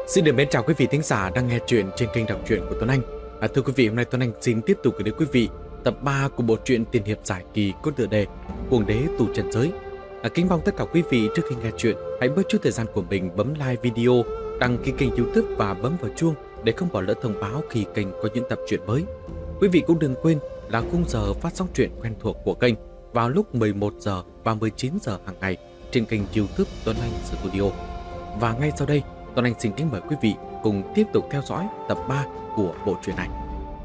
Xin được mến chào quý vị thính giả đang nghe chuyện trên kênh đọc truyện của Tuấn Anh. Thưa quý vị, hôm nay Tuấn Anh xin tiếp tục gửi đến quý vị tập 3 của bộ truyện tiền hiệp giải kỳ có tựa đề Cuồng đế tù trần giới. Kính mong tất cả quý vị trước khi nghe chuyện hãy bớt chút thời gian của mình bấm like video, đăng ký kênh YouTube và bấm vào chuông để không bỏ lỡ thông báo khi kênh có những tập truyện mới. Quý vị cũng đừng quên là khung giờ phát sóng truyện quen thuộc của kênh vào lúc 11 giờ và 19 giờ hàng ngày trên kênh YouTube Tuấn Anh Studio. Và ngay sau đây, Tuấn Anh xin kính mời quý vị cùng tiếp tục theo dõi tập 3 của bộ truyện này.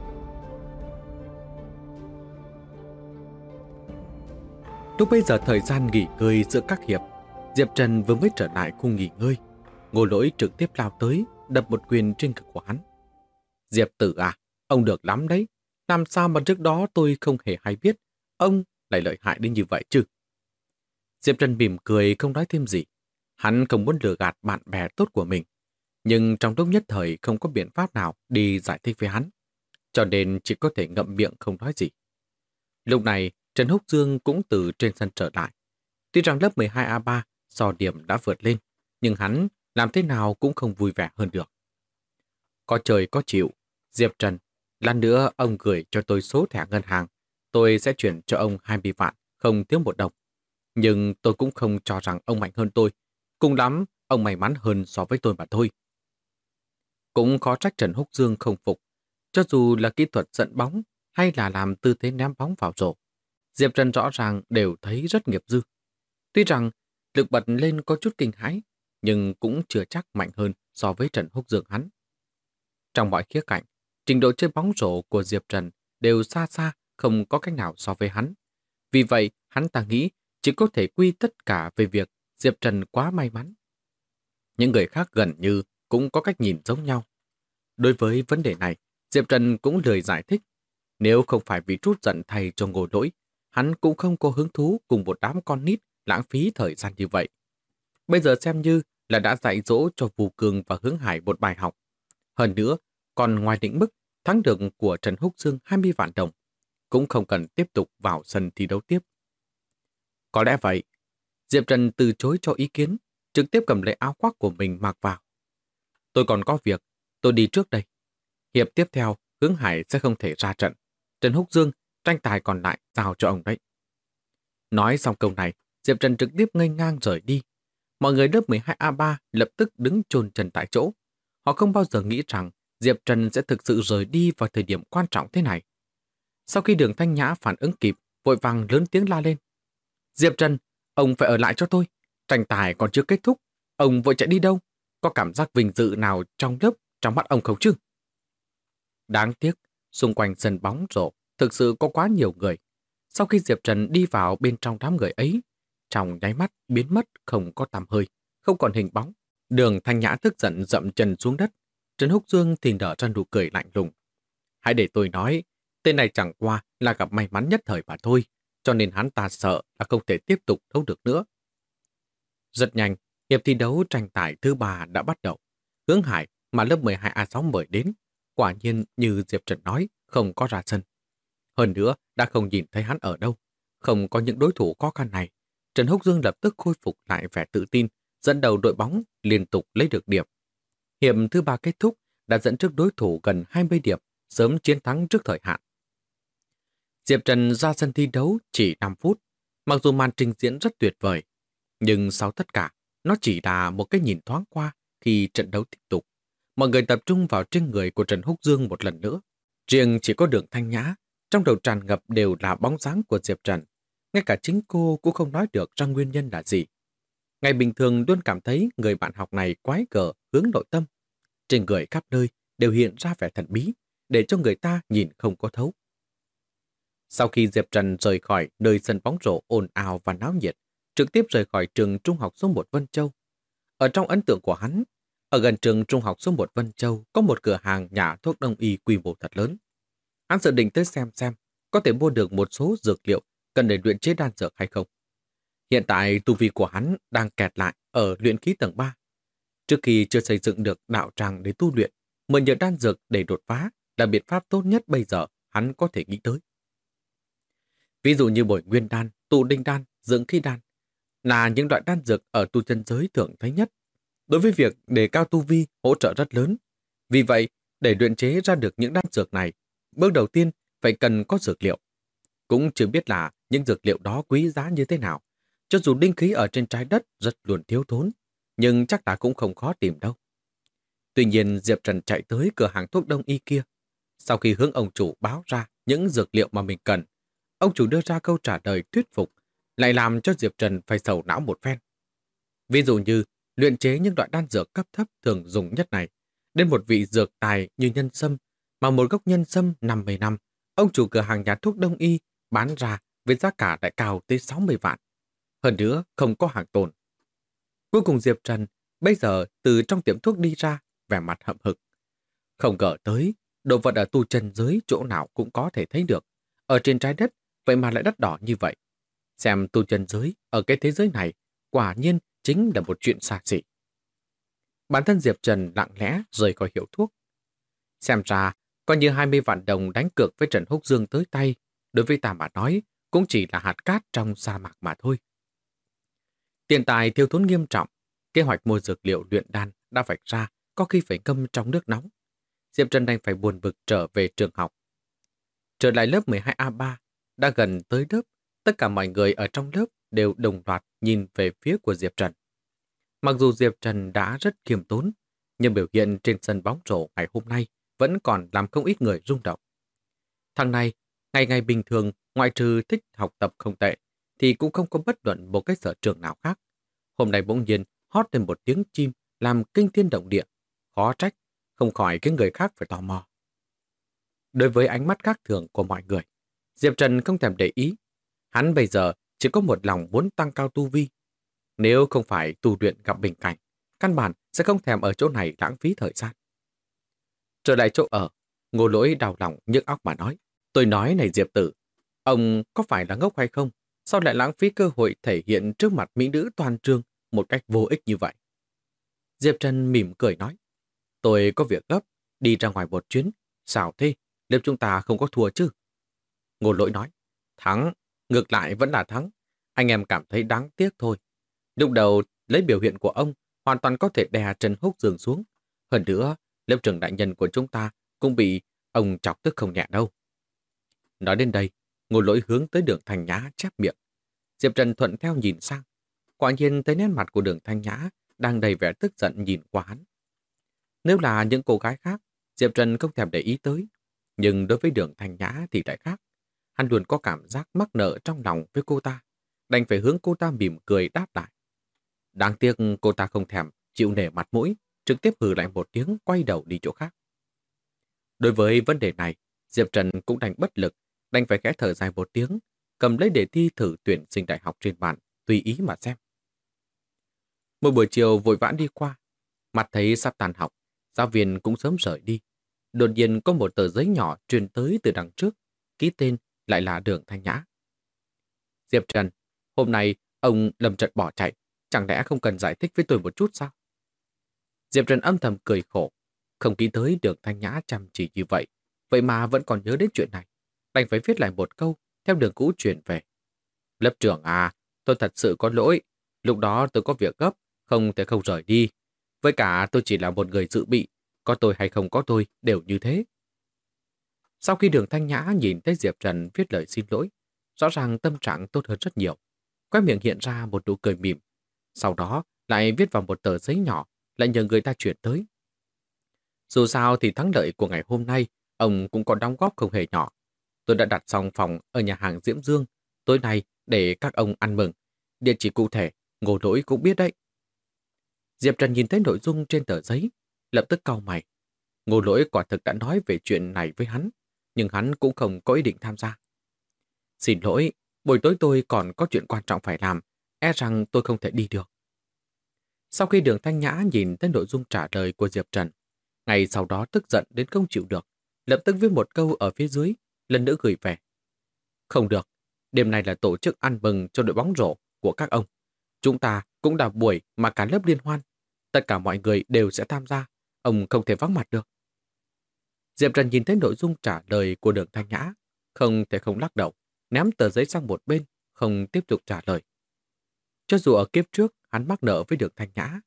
Lúc bây giờ thời gian nghỉ ngơi giữa các hiệp, Diệp Trần vừa mới trở lại khu nghỉ ngơi. Ngô Lỗi trực tiếp lao tới, đập một quyền trên ngực của hắn. Diệp tử à, ông được lắm đấy. Làm sao mà trước đó tôi không hề hay biết ông lại lợi hại đến như vậy chứ? Diệp Trần mỉm cười không nói thêm gì. Hắn không muốn lừa gạt bạn bè tốt của mình, nhưng trong lúc nhất thời không có biện pháp nào đi giải thích với hắn, cho nên chỉ có thể ngậm miệng không nói gì. Lúc này, Trần Húc Dương cũng từ trên sân trở lại. Tuy rằng lớp 12A3 so điểm đã vượt lên, nhưng hắn làm thế nào cũng không vui vẻ hơn được. Có trời có chịu, Diệp Trần, lát nữa ông gửi cho tôi số thẻ ngân hàng, tôi sẽ chuyển cho ông 20 vạn, không thiếu một đồng. Nhưng tôi cũng không cho rằng ông mạnh hơn tôi. Cùng lắm, ông may mắn hơn so với tôi mà thôi. Cũng khó trách Trần Húc Dương không phục. Cho dù là kỹ thuật dẫn bóng hay là làm tư thế ném bóng vào rổ, Diệp Trần rõ ràng đều thấy rất nghiệp dư. Tuy rằng lực bật lên có chút kinh hãi, nhưng cũng chưa chắc mạnh hơn so với Trần Húc Dương hắn. Trong mọi khía cạnh, trình độ chơi bóng rổ của Diệp Trần đều xa xa không có cách nào so với hắn. Vì vậy, hắn ta nghĩ chỉ có thể quy tất cả về việc Diệp Trần quá may mắn. Những người khác gần như cũng có cách nhìn giống nhau. Đối với vấn đề này, Diệp Trần cũng lười giải thích. Nếu không phải vì trút giận thay cho Ngô Lỗi, hắn cũng không có hứng thú cùng một đám con nít lãng phí thời gian như vậy. Bây giờ xem như là đã dạy dỗ cho Vũ Cường và Hướng Hải một bài học. Hơn nữa, còn ngoài định mức thắng được của Trần Húc Dương 20 vạn đồng, cũng không cần tiếp tục vào sân thi đấu tiếp. Có lẽ vậy, Diệp Trần từ chối cho ý kiến, trực tiếp cầm lấy áo khoác của mình mặc vào. Tôi còn có việc, tôi đi trước đây. Hiệp tiếp theo, Hướng Hải sẽ không thể ra trận. Trần Húc Dương, tranh tài còn lại giao cho ông đấy. Nói xong câu này, Diệp Trần trực tiếp ngây ngang rời đi. Mọi người lớp 12A3 lập tức đứng chôn chân tại chỗ. Họ không bao giờ nghĩ rằng Diệp Trần sẽ thực sự rời đi vào thời điểm quan trọng thế này. Sau khi Đường Thanh Nhã phản ứng kịp, vội vàng lớn tiếng la lên. Diệp Trần, ông phải ở lại cho tôi. Tranh tài còn chưa kết thúc. Ông vội chạy đi đâu? Có cảm giác vinh dự nào trong lớp, trong mắt ông không chứ? Đáng tiếc, xung quanh sân bóng rổ thực sự có quá nhiều người. Sau khi Diệp Trần đi vào bên trong đám người ấy, trong nháy mắt biến mất không có tăm hơi, không còn hình bóng. Đường Thanh Nhã tức giận dậm chân xuống đất. Trần Húc Dương thì nở ra nụ cười lạnh lùng. Hãy để tôi nói, tên này chẳng qua là gặp may mắn nhất thời mà thôi, cho nên hắn ta sợ là không thể tiếp tục đấu được nữa. Rất nhanh, hiệp thi đấu tranh tài thứ 3 đã bắt đầu. Hướng Hải mà lớp 12A6 mời đến, quả nhiên như Diệp Trần nói, không có ra sân. Hơn nữa, đã không nhìn thấy hắn ở đâu. Không có những đối thủ khó khăn này, Trần Húc Dương lập tức khôi phục lại vẻ tự tin, dẫn đầu đội bóng liên tục lấy được điểm. Hiệp thứ 3 kết thúc, đã dẫn trước đối thủ gần 20 điểm, sớm chiến thắng trước thời hạn. Diệp Trần ra sân thi đấu chỉ 5 phút, mặc dù màn trình diễn rất tuyệt vời, nhưng sau tất cả, nó chỉ là một cái nhìn thoáng qua khi trận đấu tiếp tục. Mọi người tập trung vào trên người của Trần Húc Dương một lần nữa. Riêng chỉ có Đường Thanh Nhã, trong đầu tràn ngập đều là bóng dáng của Diệp Trần. Ngay cả chính cô cũng không nói được ra nguyên nhân là gì. Ngày bình thường luôn cảm thấy người bạn học này quái gở hướng nội tâm. Trên người khắp nơi đều hiện ra vẻ thần bí, để cho người ta nhìn không có thấu. Sau khi Diệp Trần rời khỏi nơi sân bóng rổ ồn ào và náo nhiệt, trực tiếp rời khỏi trường trung học số 1 Vân Châu. Ở trong ấn tượng của hắn, ở gần trường trung học số 1 Vân Châu có một cửa hàng nhà thuốc đông y quy mô thật lớn. Hắn dự định tới xem có thể mua được một số dược liệu cần để luyện chế đan dược hay không. Hiện tại tu vi của hắn đang kẹt lại ở luyện khí tầng 3. Trước khi chưa xây dựng được đạo tràng để tu luyện, mượn nhờ đan dược để đột phá là biện pháp tốt nhất bây giờ hắn có thể nghĩ tới. Ví dụ như bồi nguyên đan, tụ đinh đan, dưỡng khí đan là những loại đan dược ở tu chân giới thường thấy nhất. đối với việc đề cao tu vi hỗ trợ rất lớn. Vì vậy, để luyện chế ra được những đan dược này, bước đầu tiên phải cần có dược liệu. Cũng chưa biết là những dược liệu đó quý giá như thế nào. Cho dù linh khí ở trên trái đất rất luôn thiếu thốn, nhưng chắc là cũng không khó tìm đâu. Tuy nhiên, Diệp Trần chạy tới cửa hàng thuốc đông y kia. Sau khi hướng ông chủ báo ra những dược liệu mà mình cần, ông chủ đưa ra câu trả lời thuyết phục, lại làm cho Diệp Trần phải sầu não một phen. Ví dụ như luyện chế những loại đan dược cấp thấp thường dùng nhất này, đến một vị dược tài như nhân sâm, mà một gốc nhân sâm 50 năm, ông chủ cửa hàng nhà thuốc đông y bán ra với giá cả lại cao tới 60 vạn. Hơn nữa, không có hàng tồn. Cuối cùng Diệp Trần bây giờ từ trong tiệm thuốc đi ra, vẻ mặt hậm hực. Không ngờ tới, đồ vật ở tu chân giới chỗ nào cũng có thể thấy được. Ở trên trái đất, vậy mà lại đắt đỏ như vậy. Xem tu chân giới ở cái thế giới này, quả nhiên chính là một chuyện xa xỉ. Bản thân Diệp Trần lặng lẽ rời khỏi hiệu thuốc. Xem ra, coi như 20 vạn đồng đánh cược với Trần Húc Dương tới tay, đối với ta mà nói, cũng chỉ là hạt cát trong sa mạc mà thôi. Tiền tài thiếu thốn nghiêm trọng, kế hoạch mua dược liệu luyện đan đã vạch ra, có khi phải ngâm trong nước nóng. Diệp Trần đành phải buồn bực trở về trường học. Trở lại lớp 12A3, đã gần tới lớp, tất cả mọi người ở trong lớp đều đồng loạt nhìn về phía của Diệp Trần. Mặc dù Diệp Trần đã rất khiêm tốn, nhưng biểu hiện trên sân bóng rổ ngày hôm nay vẫn còn làm không ít người rung động. Thằng này, ngày ngày bình thường, ngoại trừ thích học tập không tệ, thì cũng không có bất luận một cái sở trường nào khác. Hôm nay bỗng nhiên hót lên một tiếng chim làm kinh thiên động địa, khó trách, không khỏi khiến người khác phải tò mò. Đối với ánh mắt khác thường của mọi người, Diệp Trần không thèm để ý. Hắn bây giờ chỉ có một lòng muốn tăng cao tu vi. Nếu không phải tu luyện gặp bình cảnh, căn bản sẽ không thèm ở chỗ này lãng phí thời gian. Trở lại chỗ ở, Ngô Lỗi đau lòng nhức óc mà nói. Tôi nói này Diệp Tử, ông có phải là ngốc hay không? Sao lại lãng phí cơ hội thể hiện trước mặt mỹ nữ toàn trường một cách vô ích như vậy? Diệp Trần mỉm cười nói. Tôi có việc gấp, đi ra ngoài một chuyến. Sao thế? Liệu chúng ta không có thua chứ? Ngô Lỗi nói. Thắng, ngược lại vẫn là thắng. Anh em cảm thấy đáng tiếc thôi. Lúc đầu, lấy biểu hiện của ông, hoàn toàn có thể đè Trần Húc Dương xuống. Hơn nữa, lớp trưởng đại nhân của chúng ta cũng bị ông chọc tức không nhẹ đâu. Nói đến đây, Ngô Lỗi hướng tới Đường Thanh Nhã chép miệng. Diệp Trần thuận theo nhìn sang. Quả nhiên thấy nét mặt của Đường Thanh Nhã đang đầy vẻ tức giận nhìn qua hắn. Nếu là những cô gái khác, Diệp Trần không thèm để ý tới. Nhưng đối với Đường Thanh Nhã thì lại khác. Hắn luôn có cảm giác mắc nợ trong lòng với cô ta. Đành phải hướng cô ta mỉm cười đáp lại. Đáng tiếc cô ta không thèm chịu nể mặt mũi, trực tiếp hừ lại một tiếng quay đầu đi chỗ khác. Đối với vấn đề này, Diệp Trần cũng đành bất lực, đành phải khẽ thở dài một tiếng, cầm lấy đề thi thử tuyển sinh đại học trên bàn, tùy ý mà xem. Một buổi chiều vội vã đi qua, mặt thấy sắp tàn học, giáo viên cũng sớm rời đi. Đột nhiên có một tờ giấy nhỏ truyền tới từ đằng trước, ký tên lại là Đường Thanh Nhã. Diệp Trần, hôm nay ông lâm trận bỏ chạy, chẳng lẽ không cần giải thích với tôi một chút sao? Diệp Trần âm thầm cười khổ, không nghĩ tới Đường Thanh Nhã chăm chỉ như vậy, vậy mà vẫn còn nhớ đến chuyện này. Đành phải viết lại một câu, theo đường cũ chuyển về. Lớp trưởng à, tôi thật sự có lỗi, lúc đó tôi có việc gấp, không thể không rời đi. Với cả tôi chỉ là một người dự bị, có tôi hay không có tôi đều như thế. Sau khi Đường Thanh Nhã nhìn thấy Diệp Trần viết lời xin lỗi, rõ ràng tâm trạng tốt hơn rất nhiều. Khóe miệng hiện ra một nụ cười mỉm. Sau đó lại viết vào một tờ giấy nhỏ, lại nhờ người ta chuyển tới. Dù sao thì thắng lợi của ngày hôm nay, ông cũng có đóng góp không hề nhỏ. Tôi đã đặt xong phòng ở nhà hàng Diễm Dương, tối nay để các ông ăn mừng. Địa chỉ cụ thể, Ngô Lỗi cũng biết đấy. Diệp Trần nhìn thấy nội dung trên tờ giấy, lập tức cau mày. Ngô Lỗi quả thực đã nói về chuyện này với hắn, nhưng hắn cũng không có ý định tham gia. Xin lỗi, buổi tối tôi còn có chuyện quan trọng phải làm, e rằng tôi không thể đi được. Sau khi Đường Thanh Nhã nhìn thấy nội dung trả lời của Diệp Trần, ngày sau đó tức giận đến không chịu được, lập tức viết một câu ở phía dưới, lần nữa gửi về. Không được, đêm nay là tổ chức ăn mừng cho đội bóng rổ của các ông. Chúng ta cũng đã buổi mà cả lớp liên hoan. Tất cả mọi người đều sẽ tham gia, ông không thể vắng mặt được. Diệp Trần nhìn thấy nội dung trả lời của Đường Thanh Nhã, không thể không lắc đầu, ném tờ giấy sang một bên, không tiếp tục trả lời. Cho dù ở kiếp trước hắn mắc nợ với Đường Thanh Nhã,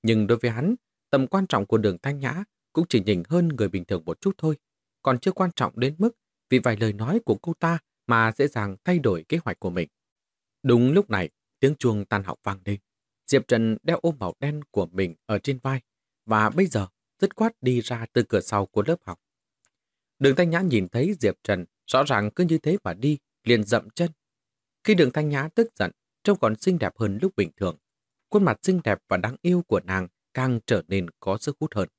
Nhưng đối với hắn, tầm quan trọng của Đường Thanh Nhã cũng chỉ nhỉnh hơn người bình thường một chút thôi, còn chưa quan trọng đến mức vì vài lời nói của cô ta mà dễ dàng thay đổi kế hoạch của mình. Đúng lúc này, tiếng chuông tan học vang lên. Diệp Trần đeo ôm màu đen của mình ở trên vai và bây giờ dứt khoát đi ra từ cửa sau của lớp học. Đường Thanh Nhã nhìn thấy Diệp Trần rõ ràng cứ như thế mà đi, liền dậm chân. Khi Đường Thanh Nhã tức giận, trông còn xinh đẹp hơn lúc bình thường. Khuôn mặt xinh đẹp và đáng yêu của nàng càng trở nên có sức hút hơn.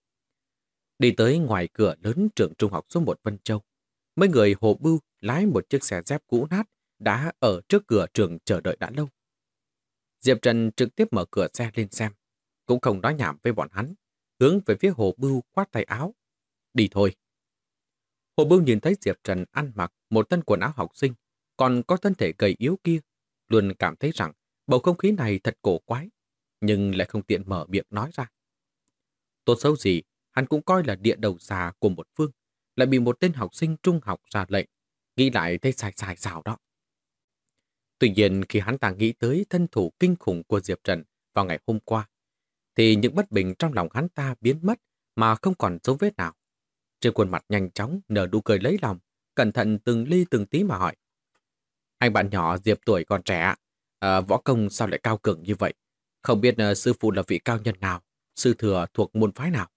Đi tới ngoài cửa lớn trường trung học số 1 Vân Châu, mấy người Hồ Bưu lái một chiếc xe dép cũ nát đã ở trước cửa trường chờ đợi đã lâu. Diệp Trần trực tiếp mở cửa xe lên xem, cũng không nói nhảm với bọn hắn, hướng về phía Hồ Bưu khoát tay áo. Đi thôi. Hồ Bưu nhìn thấy Diệp Trần ăn mặc một thân quần áo học sinh, còn có thân thể gầy yếu kia, luôn cảm thấy rằng bầu không khí này thật cổ quái, nhưng lại không tiện mở miệng nói ra. Tốt xấu gì, hắn cũng coi là địa đầu xà của một phương, lại bị một tên học sinh trung học ra lệnh, nghĩ lại thấy sai sai xào đó. Tuy nhiên khi hắn ta nghĩ tới thân thủ kinh khủng của Diệp Trần vào ngày hôm qua, thì những bất bình trong lòng hắn ta biến mất mà không còn dấu vết nào. Trên khuôn mặt nhanh chóng nở nụ cười lấy lòng, cẩn thận từng ly từng tí mà hỏi. Anh bạn nhỏ Diệp tuổi còn trẻ, võ công sao lại cao cường như vậy? Không biết sư phụ là vị cao nhân nào, sư thừa thuộc môn phái nào?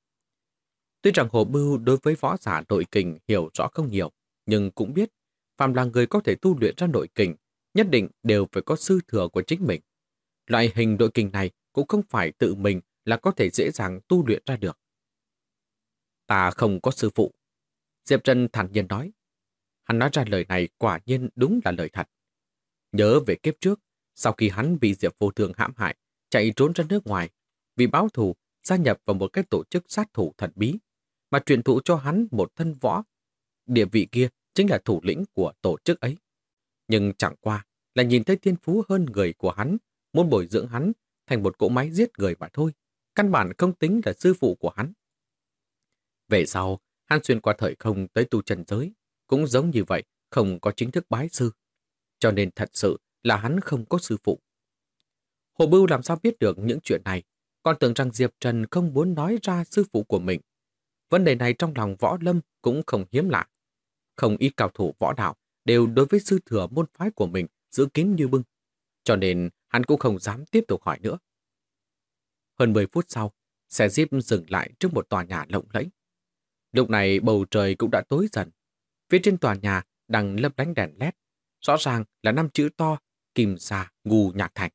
Tuy rằng Hồ Bưu đối với võ giả nội kình hiểu rõ không nhiều, nhưng cũng biết, phàm là người có thể tu luyện ra nội kình, nhất định đều phải có sư thừa của chính mình. Loại hình nội kình này cũng không phải tự mình là có thể dễ dàng tu luyện ra được. Ta không có sư phụ. Diệp Trần thản nhiên nói. Hắn nói ra lời này quả nhiên đúng là lời thật. Nhớ về kiếp trước, sau khi hắn bị Diệp Vô Thường hãm hại, chạy trốn ra nước ngoài, vì báo thù, gia nhập vào một cái tổ chức sát thủ thần bí, mà truyền thụ cho hắn một thân võ. Địa vị kia chính là thủ lĩnh của tổ chức ấy. Nhưng chẳng qua là nhìn thấy thiên phú hơn người của hắn, muốn bồi dưỡng hắn thành một cỗ máy giết người mà thôi. Căn bản không tính là sư phụ của hắn. Về sau, hắn xuyên qua thời không tới tu trần giới, cũng giống như vậy, không có chính thức bái sư. Cho nên thật sự là hắn không có sư phụ. Hồ Bưu làm sao biết được những chuyện này, còn tưởng rằng Diệp Trần không muốn nói ra sư phụ của mình. Vấn đề này trong lòng Võ Lâm cũng không hiếm lạ. Không ít cao thủ võ đạo đều đối với sư thừa môn phái của mình giữ kín như bưng. Cho nên hắn cũng không dám tiếp tục hỏi nữa. Hơn 10 phút sau, xe Jeep dừng lại trước một tòa nhà lộng lẫy. Lúc này bầu trời cũng đã tối dần. Phía trên tòa nhà đang lấp lánh đèn led. Rõ ràng là 5 chữ to, Kim Sa Ngu Nhạc Thành.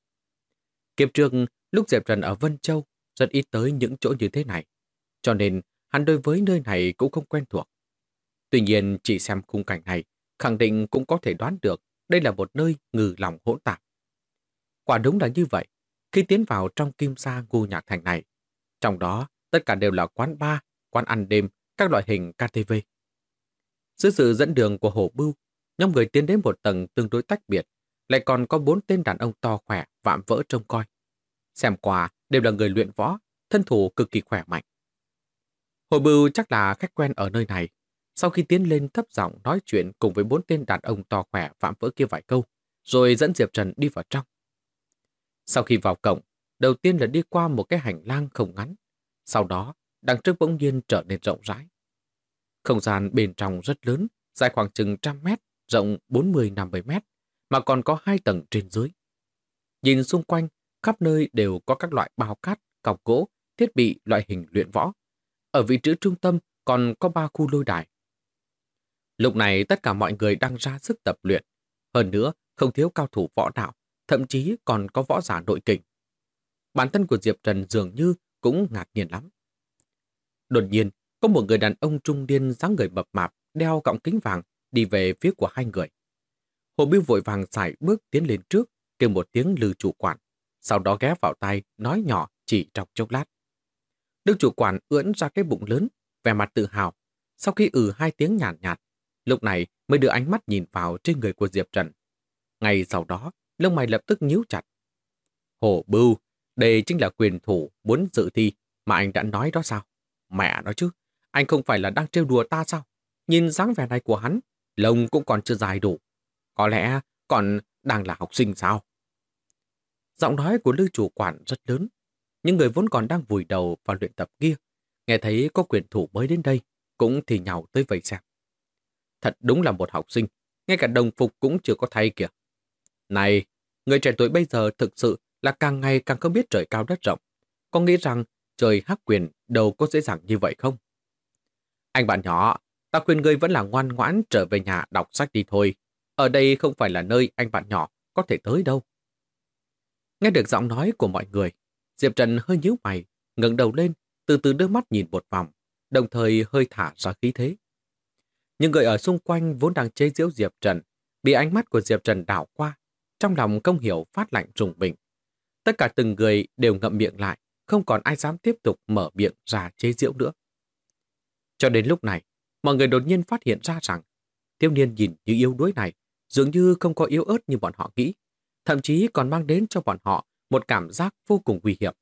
Kiếp trước, lúc Diệp Trần ở Vân Châu, rất ít tới những chỗ như thế này. Cho nên, hắn đối với nơi này cũng không quen thuộc. Tuy nhiên, chỉ xem khung cảnh này, khẳng định cũng có thể đoán được đây là một nơi ngừ lòng hỗn tạp. Quả đúng là như vậy. Khi tiến vào trong Kim Sa Ngu Nhạc Thành này, trong đó tất cả đều là quán bar, quán ăn đêm, các loại hình KTV. Dưới sự dẫn đường của Hồ Bưu, nhóm người tiến đến một tầng tương đối tách biệt, lại còn có 4 tên đàn ông to khỏe vạm vỡ trông coi. Xem qua đều là người luyện võ, thân thủ cực kỳ khỏe mạnh. Hồ Bưu chắc là khách quen ở nơi này. Sau khi tiến lên thấp giọng nói chuyện cùng với 4 tên đàn ông to khỏe vạm vỡ kia vài câu, rồi dẫn Diệp Trần đi vào trong. Sau khi vào cổng, đầu tiên là đi qua một cái hành lang không ngắn. Sau đó, đằng trước bỗng nhiên trở nên rộng rãi. Không gian bên trong rất lớn, dài khoảng chừng 100 mét, rộng 40-50 mét, mà còn có 2 tầng trên dưới. Nhìn xung quanh, khắp nơi đều có các loại bao cát, cọc gỗ, thiết bị loại hình luyện võ. Ở vị trí trung tâm còn có 3 khu lôi đài. Lúc này tất cả mọi người đang ra sức tập luyện. Hơn nữa, không thiếu cao thủ võ đạo, thậm chí còn có võ giả nội kình. Bản thân của Diệp Trần dường như cũng ngạc nhiên lắm. Đột nhiên, có một người đàn ông trung niên dáng người mập mạp, đeo gọng kính vàng, đi về phía của hai người. Hồ Bưu vội vàng sải bước tiến lên trước, kêu một tiếng Lư chủ quản, sau đó ghé vào tai, nói nhỏ chỉ trong chốc lát. Đức chủ quản ưỡn ra cái bụng lớn, vẻ mặt tự hào. Sau khi 2 tiếng nhàn nhạt, lúc này mới đưa ánh mắt nhìn vào trên người của Diệp Trần. Ngay sau đó, lông mày lập tức nhíu chặt. Hồ Bưu, đây chính là quyền thủ muốn dự thi mà anh đã nói đó sao? Mẹ nói chứ, anh không phải là đang trêu đùa ta sao? Nhìn dáng vẻ này của hắn, lông cũng còn chưa dài đủ. Có lẽ còn đang là học sinh sao? Giọng nói của Lư chủ quản rất lớn, những người vốn còn đang vùi đầu vào luyện tập kia, nghe thấy có quyền thủ mới đến đây, cũng thì nhào tới vây xem. Thật đúng là một học sinh, ngay cả đồng phục cũng chưa có thay kìa. Này, người trẻ tuổi bây giờ thực sự là càng ngày càng không biết trời cao đất rộng. Có nghĩ rằng trời hắc quyền đâu có dễ dàng như vậy không? Anh bạn nhỏ, ta khuyên ngươi vẫn là ngoan ngoãn trở về nhà đọc sách đi thôi. Ở đây không phải là nơi anh bạn nhỏ có thể tới đâu. Nghe được giọng nói của mọi người, Diệp Trần hơi nhíu mày, ngẩng đầu lên, từ từ đưa mắt nhìn một vòng, đồng thời hơi thả ra khí thế. Những người ở xung quanh vốn đang chế giễu Diệp Trần, bị ánh mắt của Diệp Trần đảo qua, trong lòng không hiểu phát lạnh rùng mình. Tất cả từng người đều ngậm miệng lại, không còn ai dám tiếp tục mở miệng ra chế giễu nữa. Cho đến lúc này, mọi người đột nhiên phát hiện ra rằng thiếu niên nhìn như yếu đuối này dường như không có yếu ớt như bọn họ nghĩ, thậm chí còn mang đến cho bọn họ một cảm giác vô cùng nguy hiểm.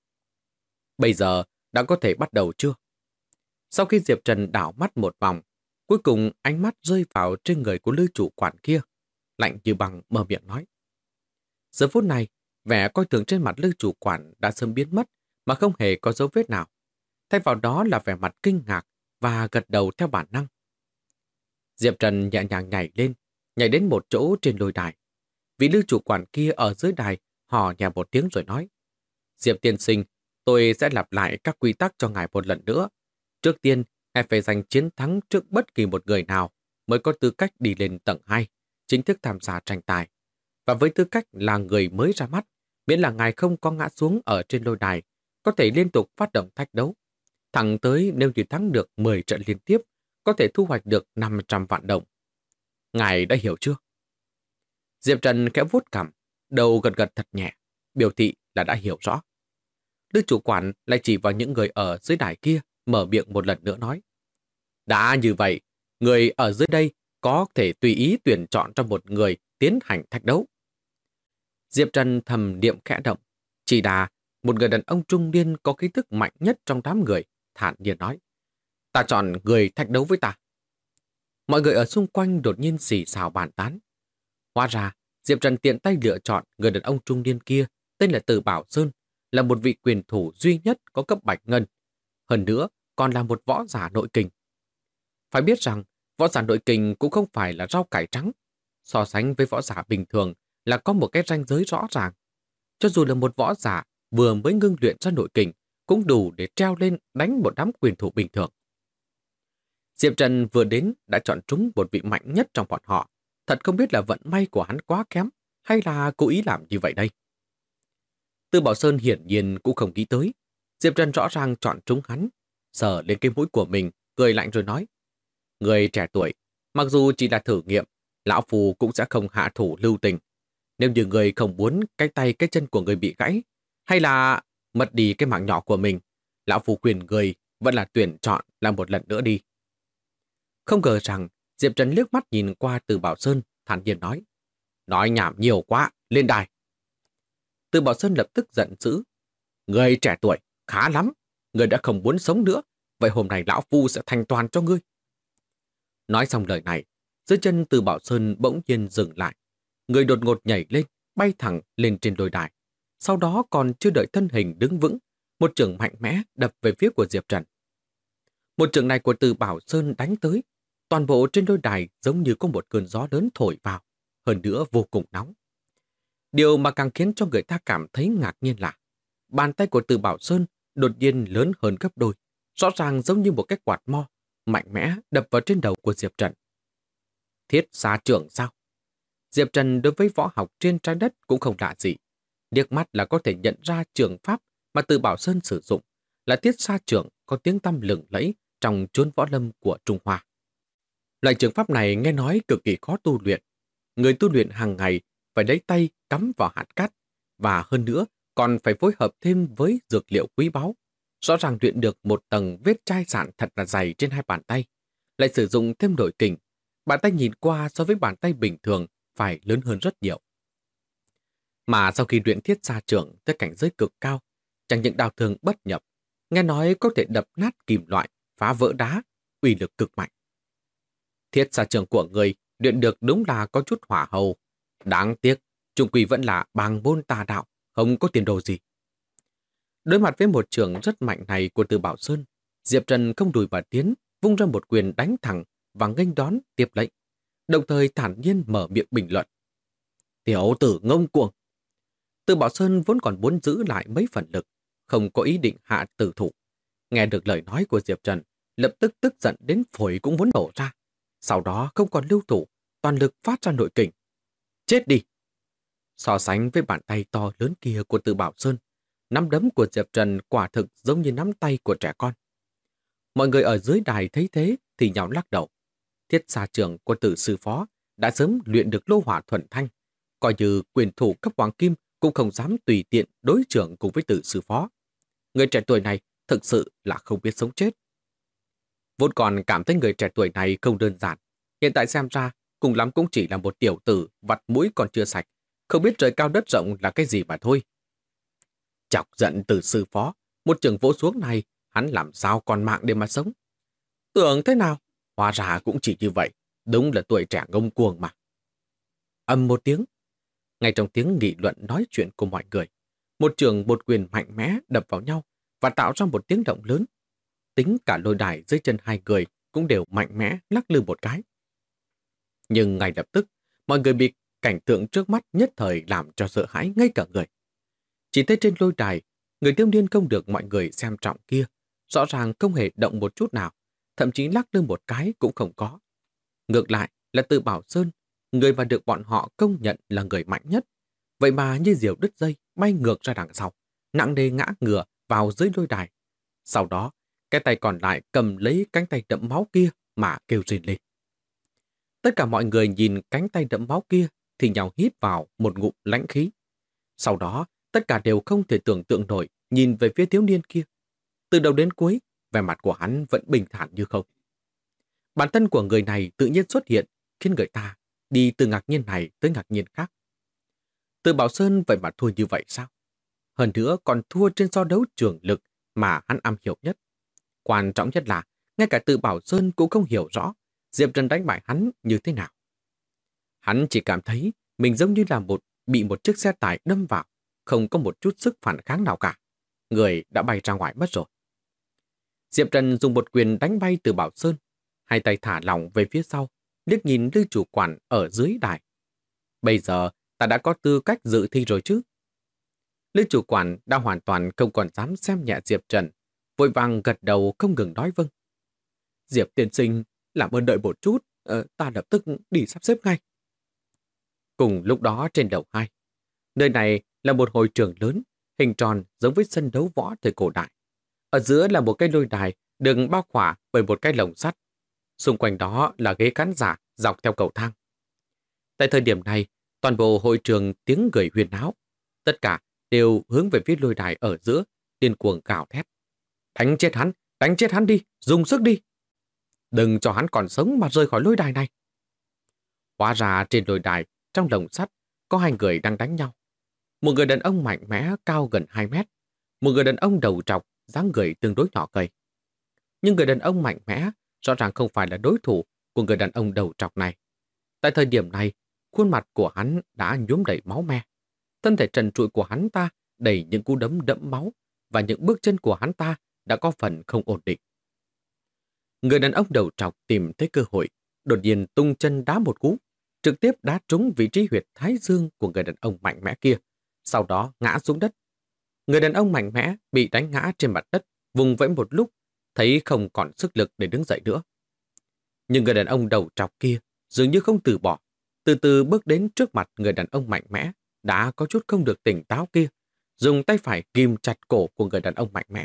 Bây giờ đã có thể bắt đầu chưa? Sau khi Diệp Trần đảo mắt một vòng, cuối cùng ánh mắt rơi vào trên người của Lư chủ quản kia, lạnh như băng mở miệng nói. Giờ phút này, vẻ coi thường trên mặt Lư chủ quản đã sớm biến mất mà không hề có dấu vết nào. Thay vào đó là vẻ mặt kinh ngạc và gật đầu theo bản năng. Diệp Trần nhẹ nhàng nhảy đến một chỗ trên lôi đài. Vị Lư chủ quản kia ở dưới đài hò nhẹ một tiếng rồi nói. Diệp tiên sinh, tôi sẽ lặp lại các quy tắc cho ngài một lần nữa. Trước tiên, ngài phải giành chiến thắng trước bất kỳ một người nào mới có tư cách đi lên tầng 2, chính thức tham gia tranh tài. Và với tư cách là người mới ra mắt, miễn là ngài không có ngã xuống ở trên lôi đài, có thể liên tục phát động thách đấu. Thẳng tới nếu như thắng được 10 trận liên tiếp, có thể thu hoạch được 500 vạn đồng. Ngài đã hiểu chưa? Diệp Trần khẽ vuốt cằm, đầu gật gật thật nhẹ, biểu thị là đã hiểu rõ. Lư chủ quản lại chỉ vào những người ở dưới đài kia, mở miệng một lần nữa nói. Đã như vậy, người ở dưới đây có thể tùy ý tuyển chọn cho một người tiến hành thách đấu. Diệp Trần thầm niệm khẽ động, chỉ đà một người đàn ông trung niên có khí thức mạnh nhất trong đám người, thản nhiên nói. Ta chọn người thách đấu với ta. Mọi người ở xung quanh đột nhiên xì xào bàn tán. Hóa ra, Diệp Trần tiện tay lựa chọn người đàn ông trung niên kia, tên là Từ Bảo Sơn, là một vị quyền thủ duy nhất có cấp bạch ngân. Hơn nữa, còn là một võ giả nội kình. Phải biết rằng, võ giả nội kình cũng không phải là rau cải trắng. So sánh với võ giả bình thường là có một cái ranh giới rõ ràng. Cho dù là một võ giả vừa mới ngưng luyện ra nội kình, cũng đủ để treo lên đánh một đám quyền thủ bình thường. Diệp Trần vừa đến đã chọn trúng một vị mạnh nhất trong bọn họ. Thật không biết là vận may của hắn quá kém hay là cố ý làm như vậy đây. Từ Bảo Sơn hiển nhiên cũng không nghĩ tới. Diệp Trần rõ ràng chọn trúng hắn, sờ lên cái mũi của mình, cười lạnh rồi nói. Người trẻ tuổi, mặc dù chỉ là thử nghiệm, lão phù cũng sẽ không hạ thủ lưu tình. Nếu như người không muốn cái tay cái chân của người bị gãy, hay là mất đi cái mạng nhỏ của mình, lão phù khuyên người vẫn là tuyển chọn làm một lần nữa đi. Không ngờ rằng Diệp Trần liếc mắt nhìn qua Từ Bảo Sơn, thản nhiên nói. Nói nhảm nhiều quá, lên đài. Từ Bảo Sơn lập tức giận dữ. Người trẻ tuổi, khá lắm. Người đã không muốn sống nữa. Vậy hôm nay lão phu sẽ thành toàn cho ngươi. Nói xong lời này, dưới chân Từ Bảo Sơn bỗng nhiên dừng lại. Người đột ngột nhảy lên, bay thẳng lên trên lôi đài. Sau đó còn chưa đợi thân hình đứng vững, một chưởng mạnh mẽ đập về phía của Diệp Trần. Một chưởng này của Từ Bảo Sơn đánh tới, toàn bộ trên lôi đài giống như có một cơn gió lớn thổi vào, hơn nữa vô cùng nóng. Điều mà càng khiến cho người ta cảm thấy ngạc nhiên là bàn tay của Từ Bảo Sơn đột nhiên lớn hơn gấp đôi, rõ ràng giống như một cái quạt mo, mạnh mẽ đập vào trên đầu của Diệp Trần. Thiết xa trưởng sao? Diệp Trần đối với võ học trên trái đất cũng không lạ gì. Liếc mắt là có thể nhận ra trường pháp mà Từ Bảo Sơn sử dụng là thiết xa trưởng có tiếng tăm lừng lẫy trong chốn võ lâm của Trung Hoa. Loại trường pháp này nghe nói cực kỳ khó tu luyện. Người tu luyện hàng ngày phải lấy tay cắm vào hạt cát và hơn nữa còn phải phối hợp thêm với dược liệu quý báu. Rõ ràng luyện được một tầng vết chai sạn thật là dày trên hai bàn tay. Lại sử dụng thêm nội kình. Bàn tay nhìn qua so với bàn tay bình thường phải lớn hơn rất nhiều. Mà sau khi luyện thiết xa trưởng tới cảnh giới cực cao, chẳng những đao thương bất nhập, nghe nói có thể đập nát kim loại, phá vỡ đá, uy lực cực mạnh. Thiết xa trưởng của người luyện được đúng là có chút hỏa hầu. Đáng tiếc, chung quy vẫn là bàng môn tà đạo, không có tiền đồ gì. Đối mặt với một trường rất mạnh này của Từ Bảo Sơn, Diệp Trần không lùi mà tiến, vung ra một quyền đánh thẳng và nghênh đón tiếp lệnh, đồng thời thản nhiên mở miệng bình luận. Tiểu tử ngông cuồng. Từ Bảo Sơn vốn còn muốn giữ lại mấy phần lực, không có ý định hạ tử thủ. Nghe được lời nói của Diệp Trần, lập tức tức giận đến phổi cũng muốn nổ ra. Sau đó không còn lưu thủ, toàn lực phát ra nội kình. Chết đi! So sánh với bàn tay to lớn kia của Từ Bảo Sơn, nắm đấm của Diệp Trần quả thực giống như nắm tay của trẻ con. Mọi người ở dưới đài thấy thế thì nhao lắc đầu. Thiết xa trường của Từ sư phó đã sớm luyện được lô hỏa thuần thanh, coi như quyền thủ cấp hoàng kim cũng không dám tùy tiện đối trưởng cùng với Từ sư phó. Người trẻ tuổi này thực sự là không biết sống chết. Vốn còn cảm thấy người trẻ tuổi này không đơn giản, hiện tại xem ra cùng lắm cũng chỉ là một tiểu tử vặt mũi còn chưa sạch, không biết trời cao đất rộng là cái gì mà thôi. Chọc giận Từ sư phó, một trường vỗ xuống này, hắn làm sao còn mạng để mà sống. Tưởng thế nào, hóa ra cũng chỉ như vậy, đúng là tuổi trẻ ngông cuồng mà. Ầm một tiếng, ngay trong tiếng nghị luận nói chuyện của mọi người, một trường một quyền mạnh mẽ đập vào nhau và tạo ra một tiếng động lớn. Tính cả lôi đài dưới chân hai người cũng đều mạnh mẽ lắc lư một cái. Nhưng ngay lập tức, mọi người bị cảnh tượng trước mắt nhất thời làm cho sợ hãi ngay cả người. Chỉ thấy trên lôi đài, người thiếu niên không được mọi người xem trọng kia, rõ ràng không hề động một chút nào, thậm chí lắc lư một cái cũng không có. Ngược lại là Từ Bảo Sơn, người mà được bọn họ công nhận là người mạnh nhất. Vậy mà như diều đứt dây, bay ngược ra đằng sau, nặng nề ngã ngửa vào dưới lôi đài. Sau đó, cái tay còn lại cầm lấy cánh tay đẫm máu kia mà kêu rên lên. Tất cả mọi người nhìn cánh tay đẫm máu kia thì nhào hít vào một ngụm lãnh khí. Sau đó, tất cả đều không thể tưởng tượng nổi nhìn về phía thiếu niên kia. Từ đầu đến cuối, vẻ mặt của hắn vẫn bình thản như không. Bản thân của người này tự nhiên xuất hiện, khiến người ta đi từ ngạc nhiên này tới ngạc nhiên khác. Từ Bảo Sơn vậy mà thua như vậy sao? Hơn nữa còn thua trên so đấu trường lực mà hắn am hiểu nhất. Quan trọng nhất là, ngay cả Từ Bảo Sơn cũng không hiểu rõ Diệp Trần đánh bại hắn như thế nào. Hắn chỉ cảm thấy mình giống như là bị một chiếc xe tải đâm vào, không có một chút sức phản kháng nào cả. Người đã bay ra ngoài mất rồi. Diệp Trần dùng một quyền đánh bay Từ Bảo Sơn, hai tay thả lỏng về phía sau, liếc nhìn Lư chủ quản ở dưới đài. Bây giờ ta đã có tư cách dự thi rồi chứ? Lư chủ quản đã hoàn toàn không còn dám xem nhẹ Diệp Trần, vội vàng gật đầu không ngừng nói vâng. Diệp tiên sinh, làm ơn đợi một chút, ta lập tức đi sắp xếp ngay. Cùng lúc đó trên lầu 2, nơi này là một hội trường lớn, hình tròn giống với sân đấu võ thời cổ đại. Ở giữa là một cái lôi đài được bao khỏa bởi một cái lồng sắt. Xung quanh đó là ghế khán giả dọc theo cầu thang. Tại thời điểm này, toàn bộ hội trường tiếng người huyên náo. Tất cả đều hướng về phía lôi đài ở giữa, điên cuồng gào thét. Đánh chết hắn đi, dùng sức đi. Đừng cho hắn còn sống mà rời khỏi lôi đài này. Hóa ra trên lôi đài, trong lồng sắt, có hai người đang đánh nhau. Một người đàn ông mạnh mẽ cao gần 2 mét, một người đàn ông đầu trọc, dáng người tương đối nhỏ gầy. Nhưng người đàn ông mạnh mẽ rõ ràng không phải là đối thủ của người đàn ông đầu trọc này. Tại thời điểm này, khuôn mặt của hắn đã nhuốm đầy máu me. Thân thể trần trụi của hắn ta đầy những cú đấm đẫm máu và những bước chân của hắn ta đã có phần không ổn định. Người đàn ông đầu trọc tìm thấy cơ hội, đột nhiên tung chân đá một cú, trực tiếp đá trúng vị trí huyệt thái dương của người đàn ông mạnh mẽ kia, sau đó ngã xuống đất. Người đàn ông mạnh mẽ bị đánh ngã trên mặt đất, vùng vẫy một lúc, thấy không còn sức lực để đứng dậy nữa. Nhưng người đàn ông đầu trọc kia dường như không từ bỏ, từ từ bước đến trước mặt người đàn ông mạnh mẽ, đã có chút không được tỉnh táo kia, dùng tay phải ghim chặt cổ của người đàn ông mạnh mẽ.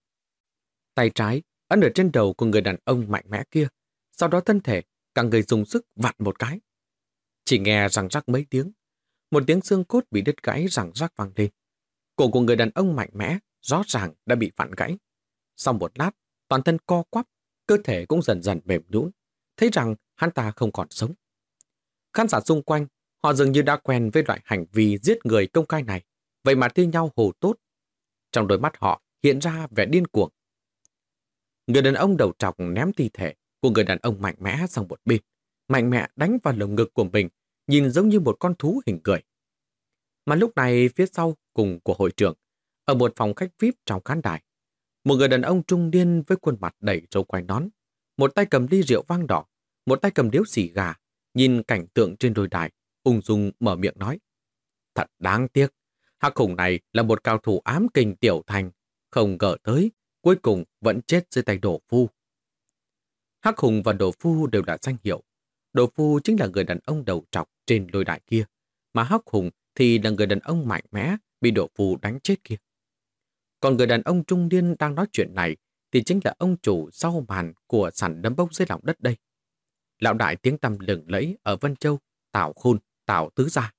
Tay trái ấn ở trên đầu của người đàn ông mạnh mẽ kia, sau đó thân thể cả người dùng sức vặn một cái. Chỉ nghe răng rắc mấy tiếng, một tiếng xương cốt bị đứt gãy răng rắc vang lên. Cổ của người đàn ông mạnh mẽ rõ ràng đã bị vặn gãy. Sau một lát, toàn thân co quắp, cơ thể cũng dần dần mềm nhũn, thấy rằng hắn ta không còn sống. Khán giả xung quanh, họ dường như đã quen với loại hành vi giết người công khai này, vậy mà thi nhau hô tốt. Trong đôi mắt họ hiện ra vẻ điên cuồng. Người đàn ông đầu trọc ném thi thể của người đàn ông mạnh mẽ sang một bên, mạnh mẽ đánh vào lồng ngực của mình, nhìn giống như một con thú hình người. Mà lúc này phía sau cùng của hội trường, Ở một phòng khách VIP trong khán đài, một người đàn ông trung niên với khuôn mặt đầy râu quai nón, một tay cầm ly rượu vang đỏ, một tay cầm điếu xì gà, nhìn cảnh tượng trên đôi đài, ung dung mở miệng nói. Thật đáng tiếc, Hắc Hùng này là một cao thủ ám kình tiểu thành, không ngờ tới, cuối cùng vẫn chết dưới tay Đổ Phu. Hắc Hùng và Đổ Phu đều là danh hiệu. Đổ Phu chính là người đàn ông đầu trọc trên lôi đài kia, mà Hắc Hùng thì là người đàn ông mạnh mẽ bị Đổ Phu đánh chết kia. Còn người đàn ông trung niên đang nói chuyện này thì chính là ông chủ sau màn của sàn đấm bốc dưới lòng đất đây. Lão đại tiếng tăm lừng lẫy ở Vân Châu, Tào Khôn, Tào Tứ Gia.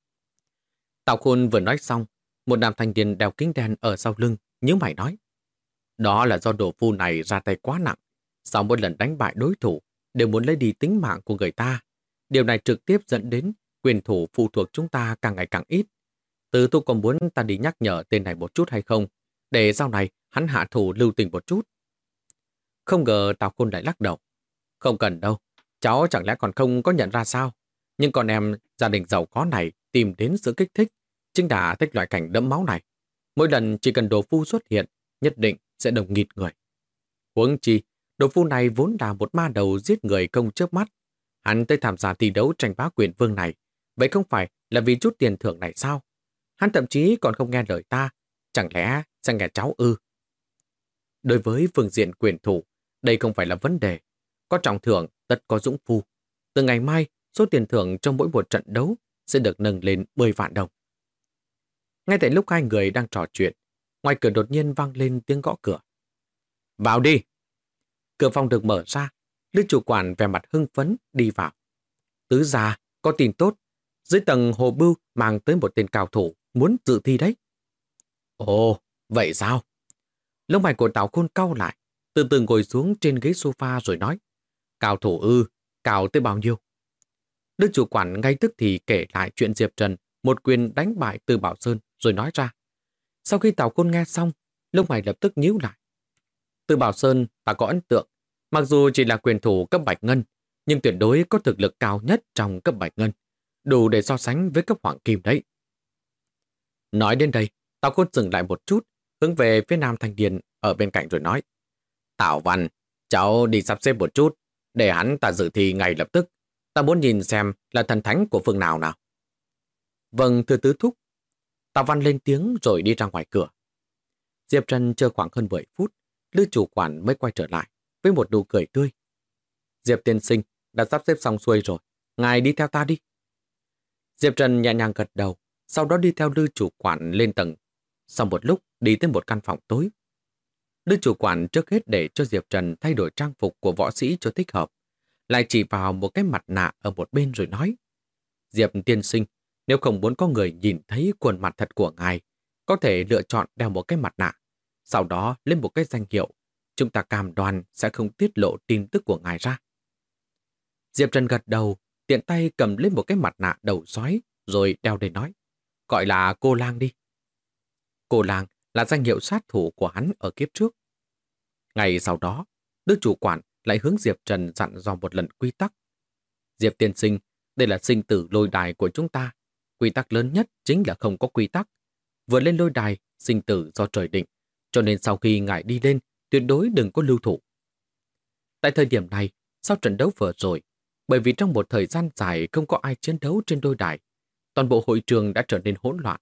Tào Khôn vừa nói xong, một nam thanh niên đeo kính đen ở sau lưng, nhíu mày nói. Đó là do Đổ Phu này ra tay quá nặng, sau mỗi lần đánh bại đối thủ đều muốn lấy đi tính mạng của người ta. Điều này trực tiếp dẫn đến quyền thủ phụ thuộc chúng ta càng ngày càng ít. Từ tôi còn muốn ta đi nhắc nhở tên này một chút hay không, để sau này hắn hạ thủ lưu tình một chút. Không ngờ Tào Khôn lại lắc đầu. Không cần đâu, cháu chẳng lẽ còn không có nhận ra sao? Nhưng con em gia đình giàu có này tìm đến sự kích thích, chính là thích loại cảnh đẫm máu này. Mỗi lần chỉ cần Đổ Phu xuất hiện, nhất định sẽ đồng nghịt người. Huống chi, Đổ Phu này vốn là một ma đầu giết người không chớp mắt. Hắn tới tham gia thi đấu tranh bá quyền vương này, vậy không phải là vì chút tiền thưởng này sao? Hắn thậm chí còn không nghe lời ta, chẳng lẽ sẽ nghe cháu ư? Đối với phương diện quyền thủ, đây không phải là vấn đề. Có trọng thưởng, tất có dũng phu. Từ ngày mai, số tiền thưởng trong mỗi một trận đấu sẽ được nâng lên 10 vạn đồng. Ngay tại lúc hai người đang trò chuyện, ngoài cửa đột nhiên vang lên tiếng gõ cửa. Vào đi! Cửa phòng được mở ra, Lữ chủ quản vẻ mặt hưng phấn đi vào. Tứ gia, có tin tốt. Dưới tầng Hồ Bưu mang tới một tên cao thủ muốn dự thi đấy. Ồ, vậy sao? Lông mày của Tào Khôn cau lại, từ từ ngồi xuống trên ghế sofa rồi nói. Cao thủ ư, cao tới bao nhiêu? Đức chủ quản ngay tức thì kể lại chuyện Diệp Trần một quyền đánh bại Từ Bảo Sơn rồi nói ra. Sau khi Tào Khôn nghe xong, lông mày lập tức nhíu lại. Từ Bảo Sơn ta có ấn tượng, mặc dù chỉ là quyền thủ cấp bạch ngân, nhưng tuyệt đối có thực lực cao nhất trong cấp bạch ngân, đủ để so sánh với cấp hoàng kim đấy. Nói đến đây, Tào Khôn dừng lại một chút, hướng về phía nam thanh niên ở bên cạnh rồi nói. Tào Văn, cháu đi sắp xếp một chút, để hắn ta dự thi ngay lập tức. Ta muốn nhìn xem là thần thánh của phương nào nào. Vâng, thưa tứ thúc. Tào Văn lên tiếng rồi đi ra ngoài cửa. Diệp Trần chờ khoảng hơn 10 phút, Lữ chủ quản mới quay trở lại với một nụ cười tươi. Diệp tiên sinh đã sắp xếp xong xuôi rồi, ngài đi theo ta đi. Diệp Trần nhẹ nhàng gật đầu, sau đó đi theo Lữ chủ quản lên tầng. Sau một lúc đi tới một căn phòng tối. Lữ chủ quản trước hết để cho Diệp Trần thay đổi trang phục của võ sĩ cho thích hợp, lại chỉ vào một cái mặt nạ ở một bên rồi nói. Diệp tiên sinh, nếu không muốn có người nhìn thấy khuôn mặt thật của ngài, có thể lựa chọn đeo một cái mặt nạ, sau đó lên một cái danh hiệu. Chúng ta cam đoan sẽ không tiết lộ tin tức của ngài ra. Diệp Trần gật đầu, tiện tay cầm lên một cái mặt nạ đầu sói, rồi đeo để nói. Gọi là cô lang đi. Cô lang là danh hiệu sát thủ của hắn ở kiếp trước. Ngày sau đó, Đức chủ quản lại hướng Diệp Trần dặn dò một lần quy tắc. Diệp tiên sinh, đây là sinh tử lôi đài của chúng ta. Quy tắc lớn nhất chính là không có quy tắc. Vừa lên lôi đài, sinh tử do trời định, cho nên sau khi ngài đi lên, tuyệt đối đừng có lưu thủ. Tại thời điểm này, sau trận đấu vừa rồi, bởi vì trong một thời gian dài không có ai chiến đấu trên đôi đài, toàn bộ hội trường đã trở nên hỗn loạn.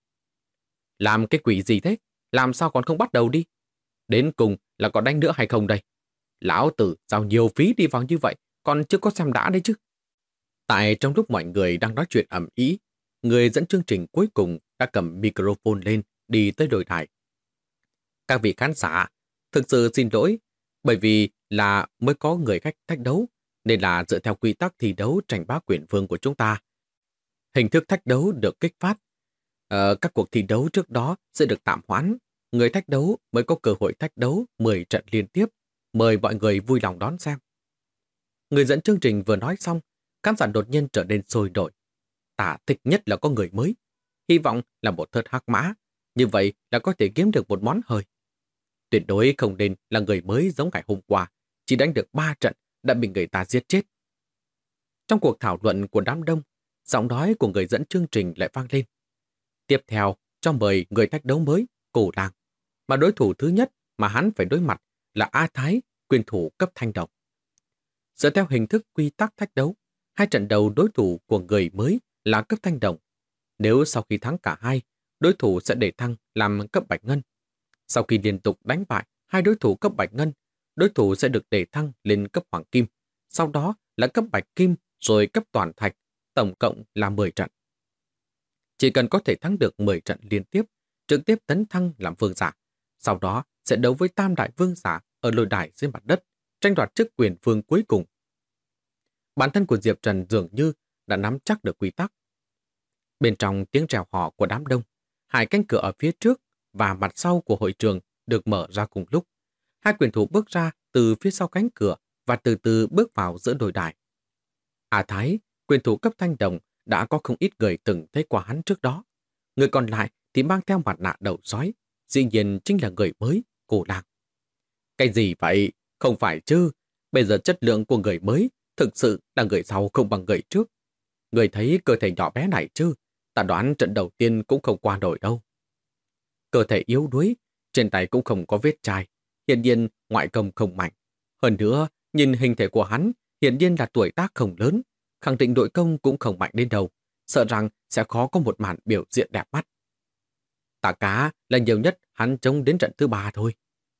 Làm cái quỷ gì thế? Làm sao còn không bắt đầu đi? Đến cùng là có đánh nữa hay không đây? Lão tử giao nhiều phí đi vào như vậy, còn chưa có xem đã đấy chứ. Tại trong lúc mọi người đang nói chuyện ầm ĩ, người dẫn chương trình cuối cùng đã cầm microphone lên đi tới đôi đài. Các vị khán giả, thực sự xin lỗi, bởi vì là mới có người khách thách đấu, nên là dựa theo quy tắc thi đấu tranh bá quyền vương của chúng ta. Hình thức thách đấu được kích phát. Các cuộc thi đấu trước đó sẽ được tạm hoãn. Người thách đấu mới có cơ hội thách đấu 10 trận liên tiếp. Mời mọi người vui lòng đón xem. Người dẫn chương trình vừa nói xong, khán giả đột nhiên trở nên sôi nổi. Ta thích nhất là có người mới. Hy vọng là một thớt hắc mã. Như vậy là có thể kiếm được một món hời. Tuyệt đối không nên là người mới giống ngày hôm qua. Chỉ đánh được 3 trận đã bị người ta giết chết. Trong cuộc thảo luận của đám đông, giọng nói của người dẫn chương trình lại vang lên. Tiếp theo, cho mời người thách đấu mới, Cổ Lang. mà đối thủ thứ nhất mà hắn phải đối mặt là A Thái, quyền thủ cấp thanh đồng. Dựa theo hình thức quy tắc thách đấu, hai trận đầu đối thủ của người mới là cấp thanh đồng. Nếu sau khi thắng cả hai, đối thủ sẽ để thăng làm cấp bạch ngân. Sau khi liên tục đánh bại hai đối thủ cấp bạch ngân, đối thủ sẽ được để thăng lên cấp hoàng kim. Sau đó là cấp bạch kim rồi cấp toàn thạch, tổng cộng là 10 trận. Chỉ cần có thể thắng được 10 trận liên tiếp, trực tiếp tấn thăng làm vương giả. Sau đó sẽ đấu với tam đại vương giả ở lôi đài dưới mặt đất, tranh đoạt chức quyền vương cuối cùng. Bản thân của Diệp Trần dường như đã nắm chắc được quy tắc. Bên trong tiếng reo hò của đám đông, hai cánh cửa ở phía trước và mặt sau của hội trường được mở ra cùng lúc. Hai quyền thủ bước ra từ phía sau cánh cửa và từ từ bước vào giữa đôi đài. A Thái, quyền thủ cấp thanh đồng, đã có không ít người từng thấy qua hắn trước đó. Người còn lại thì mang theo mặt nạ đầu sói, dĩ nhiên chính là người mới, Cô Lang. Cái gì vậy? Không phải chứ. Bây giờ chất lượng của người mới thực sự là người sau không bằng người trước. Người thấy cơ thể nhỏ bé này chứ? Ta đoán trận đầu tiên cũng không qua nổi đâu. Cơ thể yếu đuối, trên tay cũng không có vết chai. Hiển nhiên ngoại công không mạnh. Hơn nữa, nhìn hình thể của hắn, hiển nhiên là tuổi tác không lớn. Khẳng định nội công cũng không mạnh đến đâu. Sợ rằng sẽ khó có một màn biểu diễn đẹp mắt. Tạ Cá là nhiều nhất hắn chống đến trận thứ 3 thôi.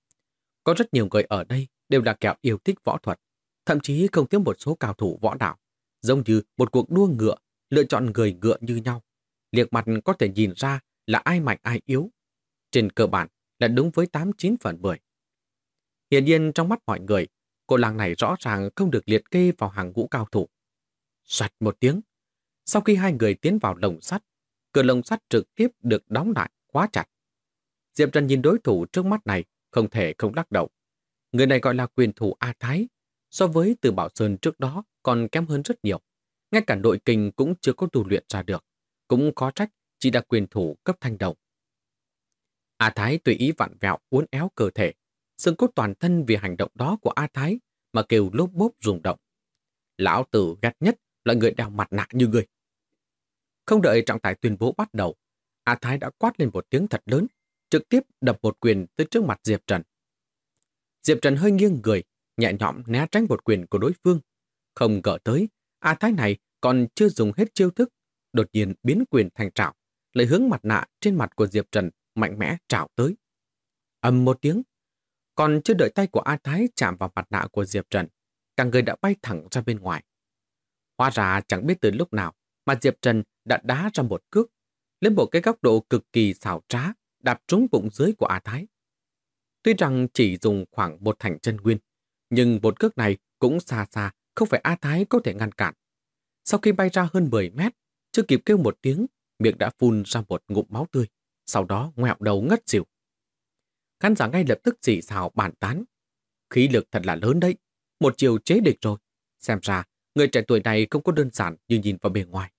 Có rất nhiều người ở đây đều là kẻ yêu thích võ thuật, thậm chí không thiếu một số cao thủ võ đạo, giống như một cuộc đua ngựa, lựa chọn người ngựa như nhau. Liếc mặt có thể nhìn ra là ai mạnh ai yếu. Trên cơ bản là đúng với 89 phần 10. Hiển nhiên trong mắt mọi người, cô làng này rõ ràng không được liệt kê vào hàng ngũ cao thủ. Xoạch một tiếng, sau khi hai người tiến vào lồng sắt, cửa lồng sắt trực tiếp được đóng lại, khóa chặt. Diệp Trần nhìn đối thủ trước mắt này, không thể không lắc đầu. Người này gọi là quyền thủ A Thái, so với Từ Bảo Sơn trước đó còn kém hơn rất nhiều. Ngay cả nội kình cũng chưa có tu luyện ra được, cũng có trách chỉ là quyền thủ cấp thanh đồng. A Thái tùy ý vặn vẹo uốn éo cơ thể, xương cốt toàn thân vì hành động đó của A Thái mà kêu lốp bốp rung động. Lão tử ghét nhất là người đeo mặt nạ như người. Không đợi trọng tài tuyên bố bắt đầu, A Thái đã quát lên một tiếng thật lớn, trực tiếp đập một quyền tới trước mặt Diệp Trần. Diệp Trần hơi nghiêng người, nhẹ nhõm né tránh một quyền của đối phương. Không ngờ tới, A Thái này còn chưa dùng hết chiêu thức, đột nhiên biến quyền thành trảo, lại hướng mặt nạ trên mặt của Diệp Trần mạnh mẽ trảo tới. Ầm một tiếng, còn chưa đợi tay của A Thái chạm vào mặt nạ của Diệp Trần, cả người đã bay thẳng ra bên ngoài. Hóa ra chẳng biết từ lúc nào mà Diệp Trần đã đá ra một cước, lên một cái góc độ cực kỳ xảo trá, đạp trúng bụng dưới của A Thái. Tuy rằng chỉ dùng khoảng một thành chân nguyên, nhưng một cước này cũng xa xa không phải A Thái có thể ngăn cản. Sau khi bay ra hơn 10 mét, chưa kịp kêu một tiếng, miệng đã phun ra một ngụm máu tươi, sau đó ngoẹo đầu ngất xỉu. Khán giả ngay lập tức xì xào bàn tán. Khí lực thật là lớn đấy, một chiều chế địch rồi. Xem ra, người trẻ tuổi này không có đơn giản như nhìn vào bề ngoài.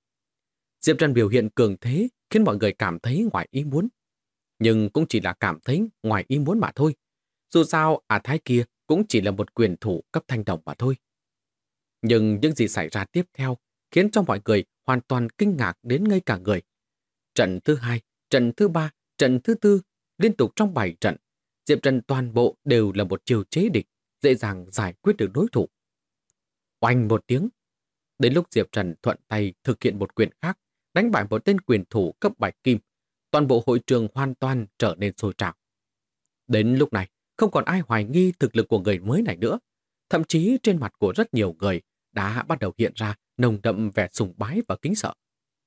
Diệp Trần biểu hiện cường thế khiến mọi người cảm thấy ngoài ý muốn. Nhưng cũng chỉ là cảm thấy ngoài ý muốn mà thôi. Dù sao, A Thái kia cũng chỉ là một quyền thủ cấp thanh đồng mà thôi. Nhưng những gì xảy ra tiếp theo khiến cho mọi người hoàn toàn kinh ngạc đến ngây cả người. Trận thứ 2, trận thứ 3, trận thứ 4, liên tục trong 7 trận, Diệp Trần toàn bộ đều là một chiều chế địch, dễ dàng giải quyết được đối thủ. Oanh một tiếng. Đến lúc Diệp Trần thuận tay thực hiện một quyền khác, đánh bại một tên quyền thủ cấp bạch kim, toàn bộ hội trường hoàn toàn trở nên sôi trào. Đến lúc này, không còn ai hoài nghi thực lực của người mới này nữa. Thậm chí trên mặt của rất nhiều người đã bắt đầu hiện ra nồng đậm vẻ sùng bái và kính sợ.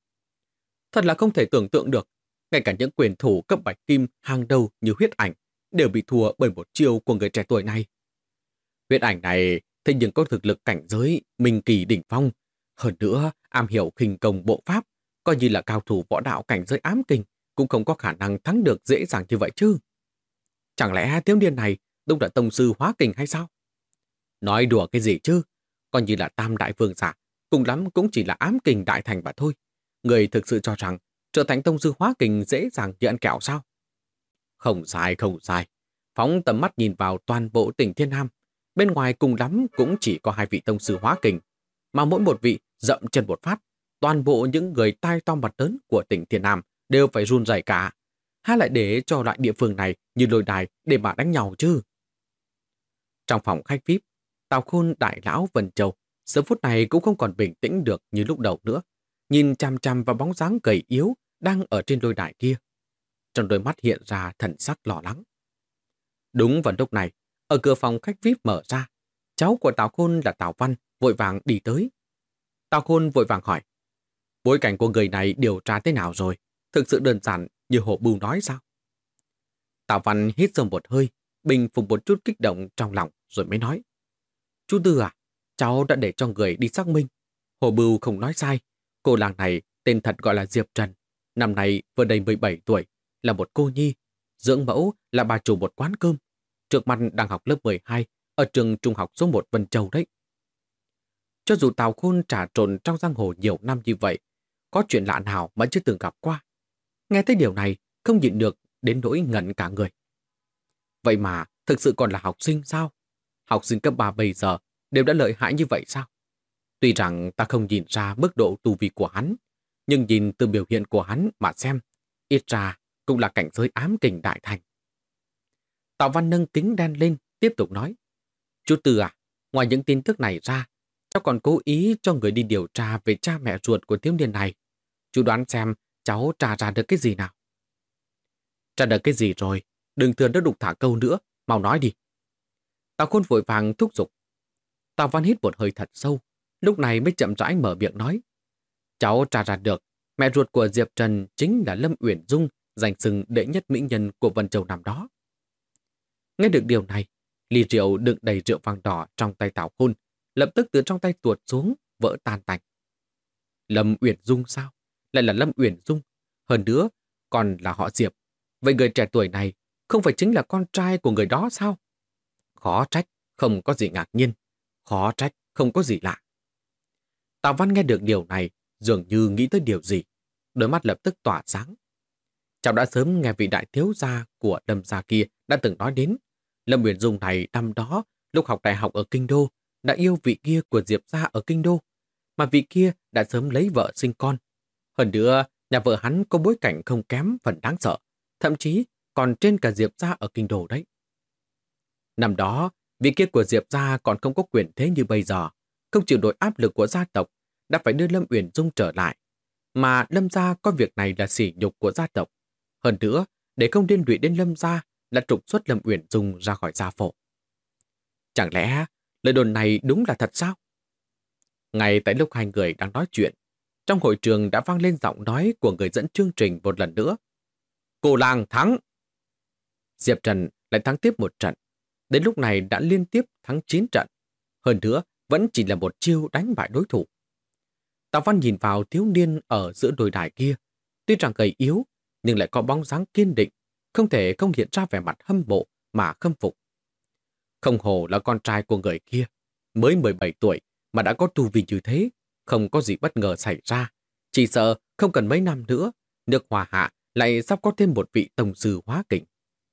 Thật là không thể tưởng tượng được, ngay cả những quyền thủ cấp bạch kim hàng đầu như Huyết Ảnh đều bị thua bởi một chiêu của người trẻ tuổi này. Huyết Ảnh này thế nhưng có thực lực cảnh giới minh kỳ đỉnh phong, hơn nữa am hiểu khinh công bộ pháp, coi như là cao thủ võ đạo cảnh giới ám kình cũng không có khả năng thắng được dễ dàng như vậy chứ. Chẳng lẽ thiếu niên này đúng là tông sư hóa kình hay sao? Nói đùa cái gì chứ, coi như là tam đại vương giả, cùng lắm cũng chỉ là ám kình đại thành mà thôi. Người thực sự cho rằng trở thành tông sư hóa kình dễ dàng như ăn kẹo sao? Không sai, không sai. Phóng tầm mắt nhìn vào toàn bộ tỉnh Thiên Nam, bên ngoài cùng lắm cũng chỉ có 2 vị tông sư hóa kình, mà mỗi một vị dậm chân một phát, toàn bộ những người tai to mặt lớn của tỉnh Thiên Nam đều phải run rẩy cả. há lại để cho loại địa phương này như Lôi Đài để mà đánh nhau chứ? Trong phòng khách VIP, Tào Khôn, Đại Lão, Vân Châu giờ phút này cũng không còn bình tĩnh được như lúc đầu nữa, nhìn chằm chằm vào bóng dáng gầy yếu đang ở trên lôi đài kia. Trong đôi mắt hiện ra thần sắc lo lắng. Đúng vào lúc này, ở cửa phòng khách VIP mở ra, cháu của Tào Khôn là Tào Văn vội vàng đi tới. Tào Khôn vội vàng hỏi, bối cảnh của người này điều tra thế nào rồi? Thực sự đơn giản như Hổ Bưu nói sao? Tào Văn hít sâu một hơi, bình phục một chút kích động trong lòng rồi mới nói, chú Tư à, cháu đã để cho người đi xác minh. Hổ Bưu không nói sai, cô làng này tên thật gọi là Diệp Trần, năm nay vừa đầy 17 tuổi, là một cô nhi, dưỡng mẫu là bà chủ một quán cơm, trước mặt đang học lớp 12 ở trường trung học số 1 Vân Châu đấy. Cho dù Tào Khôn trà trộn trong giang hồ nhiều năm như vậy, có chuyện lạ nào mà chưa từng gặp qua. Nghe thấy điều này, không nhịn được đến nỗi ngẩn cả người. Vậy mà thực sự còn là học sinh sao? Học sinh cấp 3 bây giờ đều đã lợi hại như vậy sao? Tuy rằng ta không nhìn ra mức độ tu vi của hắn, nhưng nhìn từ biểu hiện của hắn mà xem, ít ra cũng là cảnh giới ám kình đại thành. Tào Văn nâng kính đen lên, tiếp tục nói, chú Tư à, ngoài những tin tức này ra, cháu còn cố ý cho người đi điều tra về cha mẹ ruột của thiếu niên này. Chú đoán xem cháu tra ra được cái gì nào? Tra được cái gì rồi? Đừng thừa đất đục thả câu nữa, mau nói đi. Tào Khôn vội vàng thúc giục. Tào Văn hít một hơi thật sâu, lúc này mới chậm rãi mở miệng nói. Cháu tra ra được, mẹ ruột của Diệp Trần chính là Lâm Uyển Dung, giành xưng đệ nhất mỹ nhân của Vân Châu năm đó. Nghe được điều này, ly rượu đựng đầy rượu vang đỏ trong tay Tào Khôn, lập tức từ trong tay tuột xuống, vỡ tan tành. Lâm Uyển Dung sao? Lại là Lâm Uyển Dung, hơn nữa còn là họ Diệp. Vậy người trẻ tuổi này không phải chính là con trai của người đó sao? Khó trách, không có gì ngạc nhiên. Khó trách, không có gì lạ. Tào Văn nghe được điều này, dường như nghĩ tới điều gì. Đôi mắt lập tức tỏa sáng. Cháu đã sớm nghe vị đại thiếu gia của Lâm gia kia đã từng nói đến. Lâm Uyển Dung này năm đó, lúc học đại học ở Kinh Đô, đã yêu vị kia của Diệp gia ở Kinh Đô. Mà vị kia đã sớm lấy vợ sinh con. Hơn nữa, nhà vợ hắn có bối cảnh không kém phần đáng sợ. Thậm chí còn trên cả Diệp gia ở Kinh Đô đấy. Năm đó, vị kia của Diệp gia còn không có quyền thế như bây giờ, không chịu nổi áp lực của gia tộc, đã phải đưa Lâm Uyển Dung trở lại. Mà Lâm gia coi việc này là sỉ nhục của gia tộc. Hơn nữa, để không liên lụy đến Lâm gia, là trục xuất Lâm Uyển Dung ra khỏi gia phổ. Chẳng lẽ lời đồn này đúng là thật sao? Ngay tại lúc hai người đang nói chuyện, trong hội trường đã vang lên giọng nói của người dẫn chương trình một lần nữa. Cô làng thắng! Diệp Trần lại thắng tiếp một trận. Đến lúc này đã liên tiếp thắng 9 trận. Hơn nữa, vẫn chỉ là một chiêu đánh bại đối thủ. Tào Văn nhìn vào thiếu niên ở giữa đồi đài kia. Tuy rằng gầy yếu, nhưng lại có bóng dáng kiên định, không thể không hiện ra vẻ mặt hâm mộ mà khâm phục. Không hổ là con trai của người kia, mới 17 tuổi mà đã có tu vi như thế, không có gì bất ngờ xảy ra. Chỉ sợ không cần mấy năm nữa, nước Hòa Hạ lại sắp có thêm một vị tổng sư hóa kình.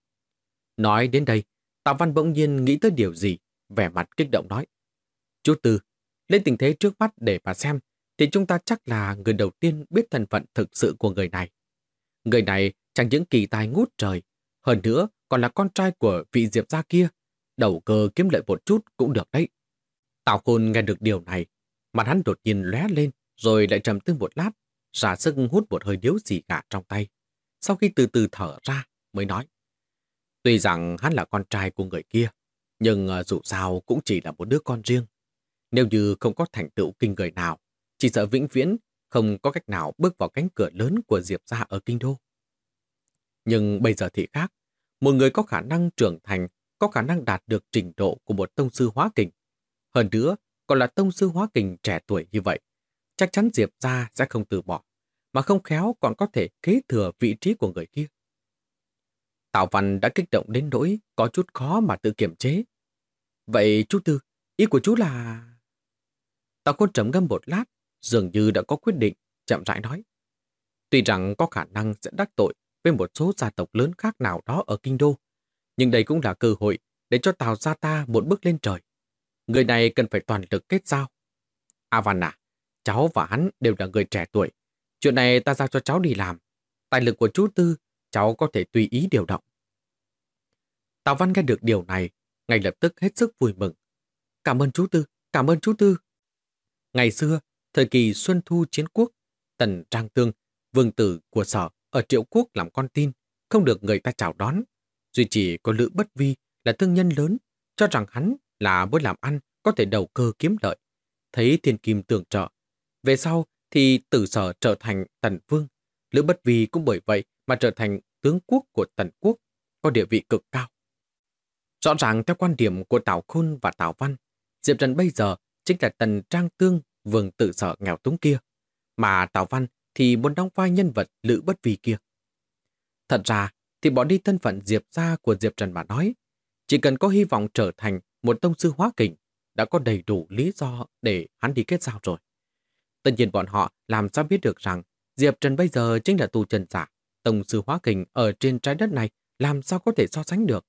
Nói đến đây, Tào Văn bỗng nhiên nghĩ tới điều gì, vẻ mặt kích động nói. Chú Tư, lên tình thế trước mắt để mà xem, thì chúng ta chắc là người đầu tiên biết thân phận thực sự của người này. Người này chẳng những kỳ tài ngút trời, hơn nữa còn là con trai của vị Diệp gia kia, đầu cơ kiếm lợi một chút cũng được đấy. Tào Khôn nghe được điều này, mặt hắn đột nhiên lóe lên, rồi lại trầm tư một lát, ra sức hút một hơi điếu xì gà trong tay. Sau khi từ từ thở ra, mới nói. Tuy rằng hắn là con trai của người kia, nhưng dù sao cũng chỉ là một đứa con riêng. Nếu như không có thành tựu kinh người nào, chỉ sợ vĩnh viễn không có cách nào bước vào cánh cửa lớn của Diệp gia ở Kinh Đô. Nhưng bây giờ thì khác, một người có khả năng trưởng thành, có khả năng đạt được trình độ của một tông sư hóa kình. Hơn nữa, còn là tông sư hóa kình trẻ tuổi như vậy, chắc chắn Diệp gia sẽ không từ bỏ, mà không khéo còn có thể kế thừa vị trí của người kia. Tào Văn đã kích động đến nỗi có chút khó mà tự kiềm chế. Vậy chú Tư, ý của chú là... Tào Khôn trầm ngâm một lát, dường như đã có quyết định, chậm rãi nói. Tuy rằng có khả năng sẽ đắc tội với một số gia tộc lớn khác nào đó ở Kinh Đô, nhưng đây cũng là cơ hội để cho Tào gia ta một bước lên trời. Người này cần phải toàn lực kết giao. A Văn à, cháu và hắn đều là người trẻ tuổi. Chuyện này ta giao cho cháu đi làm. Tài lực của chú Tư cháu có thể tùy ý điều động. Tào Văn nghe được điều này, ngay lập tức hết sức vui mừng. Cảm ơn chú Tư, cảm ơn chú Tư. Ngày xưa, thời kỳ Xuân Thu Chiến Quốc, Tần Trang Tương, vương tử của Sở ở Triệu Quốc làm con tin, không được người ta chào đón. Duy chỉ có Lữ Bất Vi là thương nhân lớn, cho rằng hắn là mới làm ăn có thể đầu cơ kiếm lợi. Thấy thiên kim tường trợ. Về sau thì Tử Sở trở thành Tần Vương. Lữ Bất Vi cũng bởi vậy mà trở thành tướng quốc của Tần Quốc, có địa vị cực cao. Rõ ràng theo quan điểm của Tào Khôn và Tào Văn, Diệp Trần bây giờ chính là Tần Trang Tương, vương Tử Sở nghèo túng kia, mà Tào Văn thì muốn đóng vai nhân vật Lữ Bất Vi kia. Thật ra thì bỏ đi thân phận Diệp gia của Diệp Trần mà nói, chỉ cần có hy vọng trở thành một tông sư hóa kình, đã có đầy đủ lý do để hắn đi kết giao rồi. Tất nhiên bọn họ làm sao biết được rằng Diệp Trần bây giờ chính là tu chân giả, tông sư hóa kình ở trên trái đất này làm sao có thể so sánh được.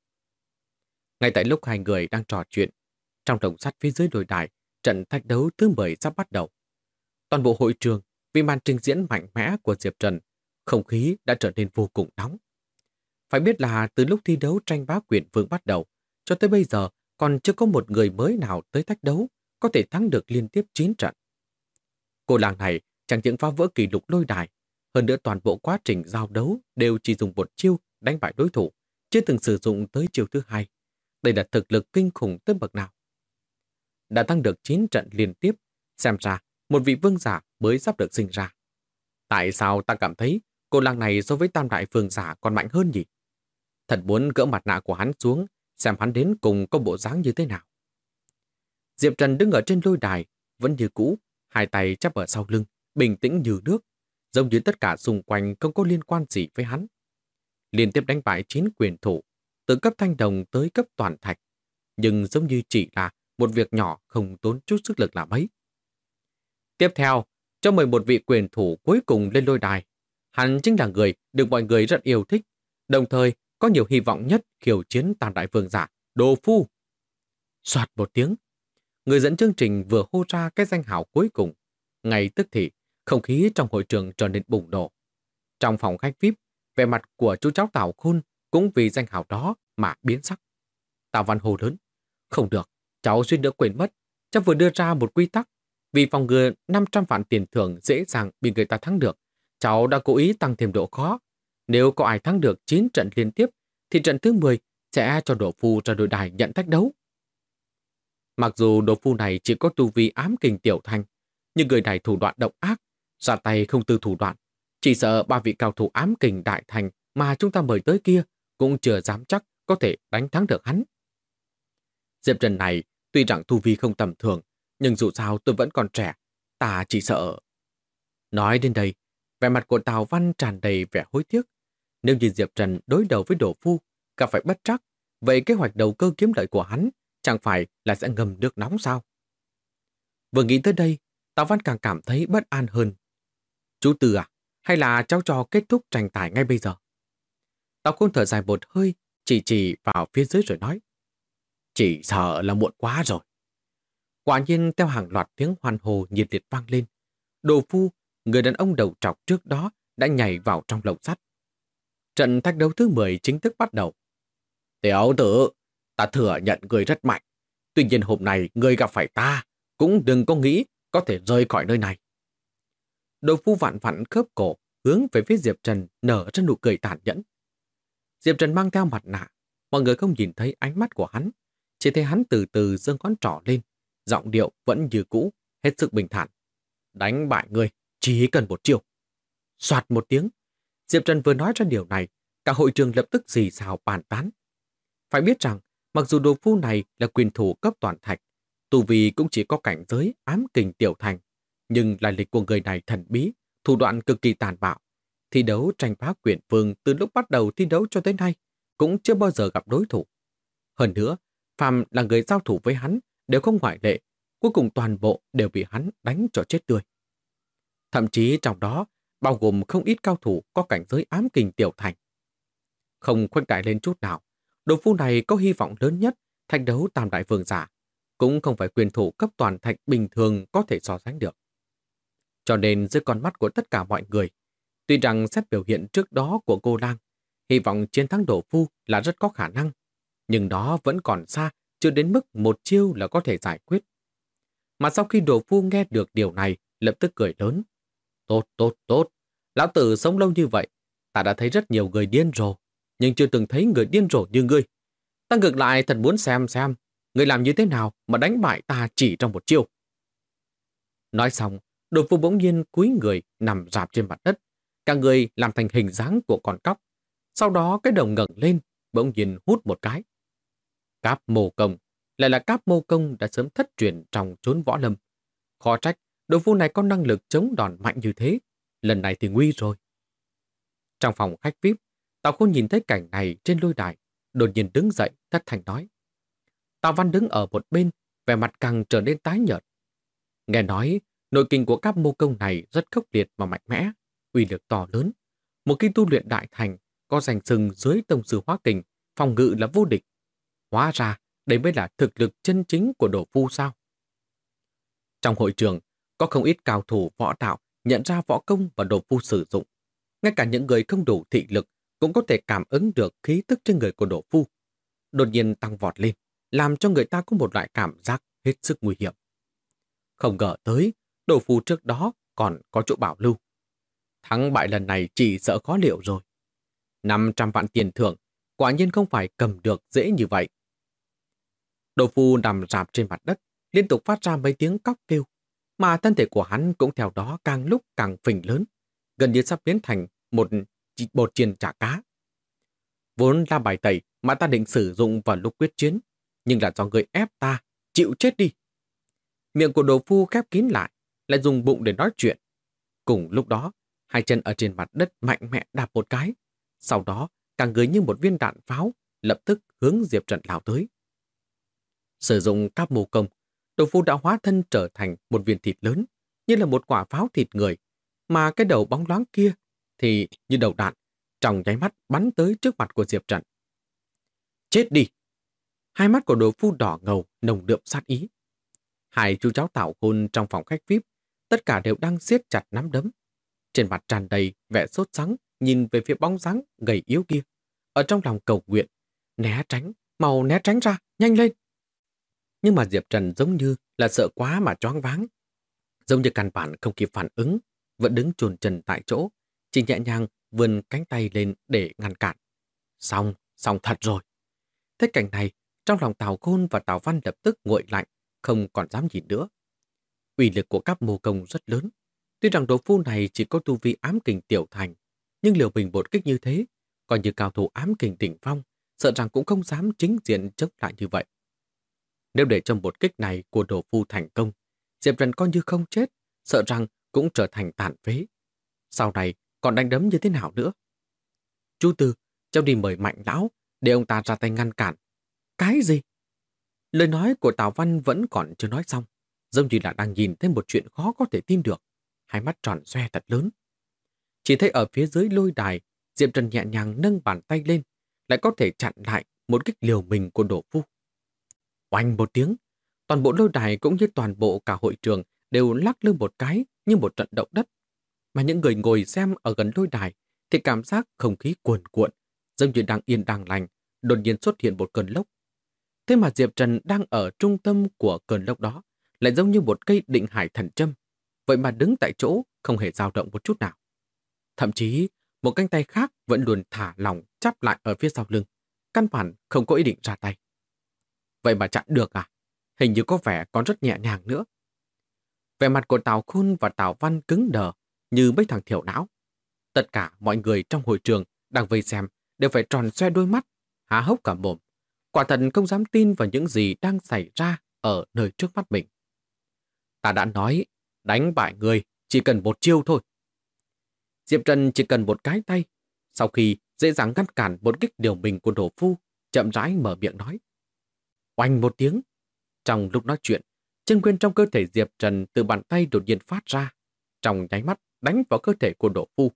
Ngay tại lúc hai người đang trò chuyện, trong lồng sắt phía dưới đồi đài, trận thách đấu thứ 10 sắp bắt đầu. Toàn bộ hội trường, vì màn trình diễn mạnh mẽ của Diệp Trần, không khí đã trở nên vô cùng nóng. Phải biết là từ lúc thi đấu tranh bá quyền vương bắt đầu, cho tới bây giờ còn chưa có một người mới nào tới thách đấu có thể thắng được liên tiếp 9 trận. Cô làng này chẳng những phá vỡ kỷ lục lôi đài, hơn nữa toàn bộ quá trình giao đấu đều chỉ dùng một chiêu đánh bại đối thủ, chưa từng sử dụng tới chiêu thứ hai. Đây là thực lực kinh khủng tới bậc nào. Đã thắng được 9 trận liên tiếp, xem ra một vị vương giả mới sắp được sinh ra. Tại sao ta cảm thấy cô làng này so với tam đại vương giả còn mạnh hơn nhỉ? Thật muốn gỡ mặt nạ của hắn xuống, xem hắn đến cùng có bộ dáng như thế nào. Diệp Trần đứng ở trên lôi đài, vẫn như cũ, hai tay chắp ở sau lưng, bình tĩnh như nước, giống như tất cả xung quanh không có liên quan gì với hắn. Liên tiếp đánh bại 9 quyền thủ, từ cấp thanh đồng tới cấp toàn thạch, nhưng giống như chỉ là một việc nhỏ không tốn chút sức lực là mấy. Tiếp theo, cho mời một vị quyền thủ cuối cùng lên lôi đài. Hắn chính là người được mọi người rất yêu thích, đồng thời có nhiều hy vọng nhất khiêu chiến tam đại vương giả, Đồ Phu. Soạt một tiếng, người dẫn chương trình vừa hô ra cái danh hào cuối cùng. Ngay tức thì, không khí trong hội trường trở nên bùng nổ. Trong phòng khách VIP, vẻ mặt của chú cháu Tào Khôn cũng vì danh hào đó mà biến sắc. Tào Văn hô lớn, không được, cháu suýt nữa quên mất, cháu vừa đưa ra một quy tắc, vì phòng ngừa 500 vạn tiền thưởng dễ dàng bị người ta thắng được. Cháu đã cố ý tăng thêm độ khó. Nếu có ai thắng được 9 trận liên tiếp, thì trận thứ 10 sẽ cho Đồ Phu ra đội đài nhận thách đấu. Mặc dù Đồ Phu này chỉ có tu vi ám kình tiểu thành, nhưng người này thủ đoạn độc ác, ra tay không tư thủ đoạn. Chỉ sợ 3 vị cao thủ ám kình đại thành mà chúng ta mời tới kia cũng chưa dám chắc có thể đánh thắng được hắn. Diệp Trần này tuy rằng tu vi không tầm thường, nhưng dù sao tôi vẫn còn trẻ, ta chỉ sợ. Nói đến đây, vẻ mặt của Tào Văn tràn đầy vẻ hối tiếc. Nếu như Diệp Trần đối đầu với Đồ Phu, gặp phải bất trắc, vậy kế hoạch đầu cơ kiếm lợi của hắn chẳng phải là sẽ ngâm nước nóng sao? Vừa nghĩ tới đây, Tào Văn càng cảm thấy bất an hơn. Chú Tư à, hay là cháu cho kết thúc tranh tài ngay bây giờ? Tào Khôn thở dài một hơi, chỉ vào phía dưới rồi nói. Chỉ sợ là muộn quá rồi. Quả nhiên theo hàng loạt tiếng hoan hô nhiệt liệt vang lên, Đồ Phu, người đàn ông đầu trọc trước đó, đã nhảy vào trong lồng sắt. Trận thách đấu thứ 10 chính thức bắt đầu. Tiểu tử, ta thừa nhận người rất mạnh. Tuy nhiên hôm nay người gặp phải ta, cũng đừng có nghĩ có thể rời khỏi nơi này. Đồ Phu vặn vặn khớp cổ, hướng về phía Diệp Trần nở ra nụ cười tàn nhẫn. Diệp Trần mang theo mặt nạ, mọi người không nhìn thấy ánh mắt của hắn, chỉ thấy hắn từ từ giơ ngón trỏ lên, giọng điệu vẫn như cũ, hết sức bình thản. Đánh bại người, chỉ cần một chiều. Soạt một tiếng, Diệp Trần vừa nói ra điều này, cả hội trường lập tức xì xào bàn tán. Phải biết rằng, mặc dù Đồ Phu này là quyền thủ cấp toàn thạch, tu vi cũng chỉ có cảnh giới ám kình tiểu thành, nhưng lai lịch của người này thần bí, thủ đoạn cực kỳ tàn bạo. Thi đấu tranh phá quyền vương từ lúc bắt đầu thi đấu cho tới nay, cũng chưa bao giờ gặp đối thủ. Hơn nữa, phàm là người giao thủ với hắn đều không ngoại lệ, cuối cùng toàn bộ đều bị hắn đánh cho chết tươi. Thậm chí trong đó bao gồm không ít cao thủ có cảnh giới ám kình tiểu thành. Không khuếch đại lên chút nào, Đồ Phu này có hy vọng lớn nhất thách đấu tam đại vương giả, cũng không phải quyền thủ cấp toàn thạch bình thường có thể so sánh được. Cho nên dưới con mắt của tất cả mọi người, tuy rằng xét biểu hiện trước đó của cô Lang, Hy vọng chiến thắng Đổ Phu là rất có khả năng, nhưng đó vẫn còn xa, chưa đến mức một chiêu là có thể giải quyết. Mà sau khi Đổ Phu nghe được điều này, lập tức cười lớn. Tốt, tốt, tốt. Lão tử sống lâu như vậy, ta đã thấy rất nhiều người điên rồ, nhưng chưa từng thấy người điên rồ như ngươi. Ta ngược lại thật muốn xem, ngươi làm như thế nào mà đánh bại ta chỉ trong một chiêu. Nói xong, Đổ Phu bỗng nhiên cúi người nằm rạp trên mặt đất, cả người làm thành hình dáng của con cóc. Sau đó cái đầu ngẩng lên, bỗng nhiên hút một cái. Cáp Mô Công, lại là Cáp Mô Công đã sớm thất truyền trong chốn võ lâm. Khó trách, Đổ Phu này có năng lực chống đòn mạnh như thế. Lần này thì nguy rồi. Trong phòng khách VIP, Tào Khôn nhìn thấy cảnh này trên lôi đài, đột nhiên đứng dậy, thất thanh nói. Tào Văn đứng ở một bên, vẻ mặt càng trở nên tái nhợt. Nghe nói, nội kình của Cáp Mô Công này rất khốc liệt và mạnh mẽ, uy lực to lớn. Một khi tu luyện đại thành, có danh xưng dưới tông sư hóa kình, phòng ngự là vô địch. Hóa ra, đây mới là thực lực chân chính của Đổ Phu sao? Trong hội trường, có không ít cao thủ võ đạo nhận ra võ công và Đổ Phu sử dụng. Ngay cả những người không đủ thị lực cũng có thể cảm ứng được khí tức trên người của Đổ Phu. Đột nhiên tăng vọt lên, làm cho người ta có một loại cảm giác hết sức nguy hiểm. Không ngờ tới, Đổ Phu trước đó còn có chỗ bảo lưu. Thắng bại lần này chỉ sợ khó liệu rồi. 500 vạn tiền thưởng, quả nhiên không phải cầm được dễ như vậy. Đổ Phu nằm rạp trên mặt đất, liên tục phát ra mấy tiếng cóc kêu, mà thân thể của hắn cũng theo đó càng lúc càng phình lớn, gần như sắp biến thành một bột chiên chả cá. Vốn là bài tẩy mà ta định sử dụng vào lúc quyết chiến, nhưng là do người ép ta, chịu chết đi. Miệng của Đổ Phu khép kín lại dùng bụng để nói chuyện. Cùng lúc đó, hai chân ở trên mặt đất mạnh mẽ đạp một cái, sau đó cả người như một viên đạn pháo, lập tức hướng Diệp Trần lao tới. Sử dụng Cáp Mô Công, Đổ Phu đã hóa thân trở thành một viên thịt lớn, như là một quả pháo thịt người, mà cái đầu bóng loáng kia thì như đầu đạn, trong nháy mắt bắn tới trước mặt của Diệp Trần. Chết đi! Hai mắt của Đổ Phu đỏ ngầu, nồng đượm sát ý. Hai chú cháu Tào Khôn trong phòng khách VIP, tất cả đều đang siết chặt nắm đấm. Trên mặt tràn đầy vẻ sốt sắng, nhìn về phía bóng dáng gầy yếu kia. Ở trong lòng cầu nguyện, né tránh, mau né tránh ra, nhanh lên. Nhưng mà Diệp Trần giống như là sợ quá mà choáng váng. Giống như căn bản không kịp phản ứng, vẫn đứng chồn chần tại chỗ, chỉ nhẹ nhàng vươn cánh tay lên để ngăn cản. Xong thật rồi. Thế cảnh này, trong lòng Tào Khôn và Tào Văn lập tức nguội lạnh, không còn dám nhìn nữa. Uy lực của Cáp Mô Công rất lớn. Tuy rằng Đổ Phu này chỉ có tu vi ám kình tiểu thành, nhưng liều mình một kích như thế, coi như cao thủ ám kình đỉnh phong, sợ rằng cũng không dám chính diện chống lại như vậy. Nếu để trong một kích này của Đổ Phu thành công, Diệp Trần coi như không chết, sợ rằng cũng trở thành tàn phế. Sau này còn đánh đấm như thế nào nữa? Chú Tư, cháu đi mời Mạnh lão để ông ta ra tay ngăn cản. Cái gì? Lời nói của Tào Văn vẫn còn chưa nói xong, giống như là đang nhìn thấy một chuyện khó có thể tin được. Hai mắt tròn xoe thật lớn. Chỉ thấy ở phía dưới lôi đài, Diệp Trần nhẹ nhàng nâng bàn tay lên, lại có thể chặn lại một kích liều mình của Đổ Phu. Oanh một tiếng, toàn bộ lôi đài cũng như toàn bộ cả hội trường đều lắc lư một cái như một trận động đất. Mà những người ngồi xem ở gần lôi đài thì cảm giác không khí cuồn cuộn, giống như đang yên đang lành, đột nhiên xuất hiện một cơn lốc. Thế mà Diệp Trần đang ở trung tâm của cơn lốc đó, lại giống như một cây định hải thần châm, vậy mà đứng tại chỗ không hề dao động một chút nào. Thậm chí, một cánh tay khác vẫn luôn thả lỏng chắp lại ở phía sau lưng, căn bản không có ý định ra tay. Vậy mà chặn được à? Hình như có vẻ còn rất nhẹ nhàng nữa. Vẻ mặt của Tào Khôn và Tào Văn cứng đờ như mấy thằng thiểu não. Tất cả mọi người trong hội trường đang vây xem đều phải tròn xoe đôi mắt, há hốc cả mồm. Quả thật không dám tin vào những gì đang xảy ra ở nơi trước mắt mình. Ta đã nói, đánh bại người chỉ cần một chiêu thôi. Diệp Trần chỉ cần một cái tay, sau khi dễ dàng ngăn cản một kích điều mình của Đổ Phu, chậm rãi mở miệng nói. Oanh một tiếng. Trong lúc nói chuyện, chân nguyên trong cơ thể Diệp Trần từ bàn tay đột nhiên phát ra, trong nháy mắt đánh vào cơ thể của Đổ Phu.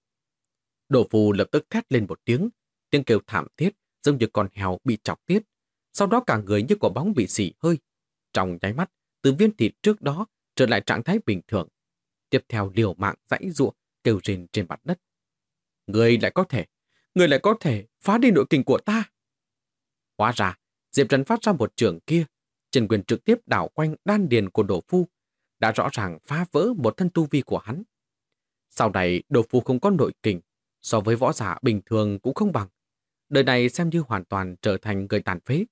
Đổ Phu lập tức thét lên một tiếng kêu thảm thiết, giống như con heo bị chọc tiết. Sau đó cả người như quả bóng bị xỉ hơi. Trong nháy mắt, từ viên thịt trước đó trở lại trạng thái bình thường. Tiếp theo liều mạng giãy giụa kêu rên trên mặt đất. Người lại có thể, người lại có thể phá đi nội kình của ta. Hóa ra, Diệp Trần phát ra một trường kia, chân quyền trực tiếp đảo quanh đan điền của Đỗ Phu, đã rõ ràng phá vỡ một thân tu vi của hắn. Sau này, Đỗ Phu không có nội kình, so với võ giả bình thường cũng không bằng. Đời này xem như hoàn toàn trở thành người tàn phế.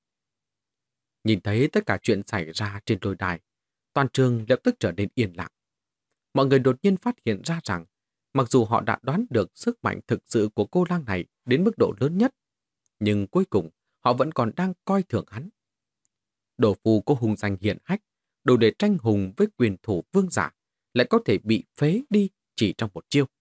Nhìn thấy tất cả chuyện xảy ra trên lôi đài, toàn trường lập tức trở nên yên lặng. Mọi người đột nhiên phát hiện ra rằng, mặc dù họ đã đoán được sức mạnh thực sự của cô lang này đến mức độ lớn nhất, nhưng cuối cùng họ vẫn còn đang coi thường hắn. Đỗ Phu có hùng danh hiển hách, đủ để tranh hùng với quyền thủ vương giả, lại có thể bị phế đi chỉ trong một chiêu.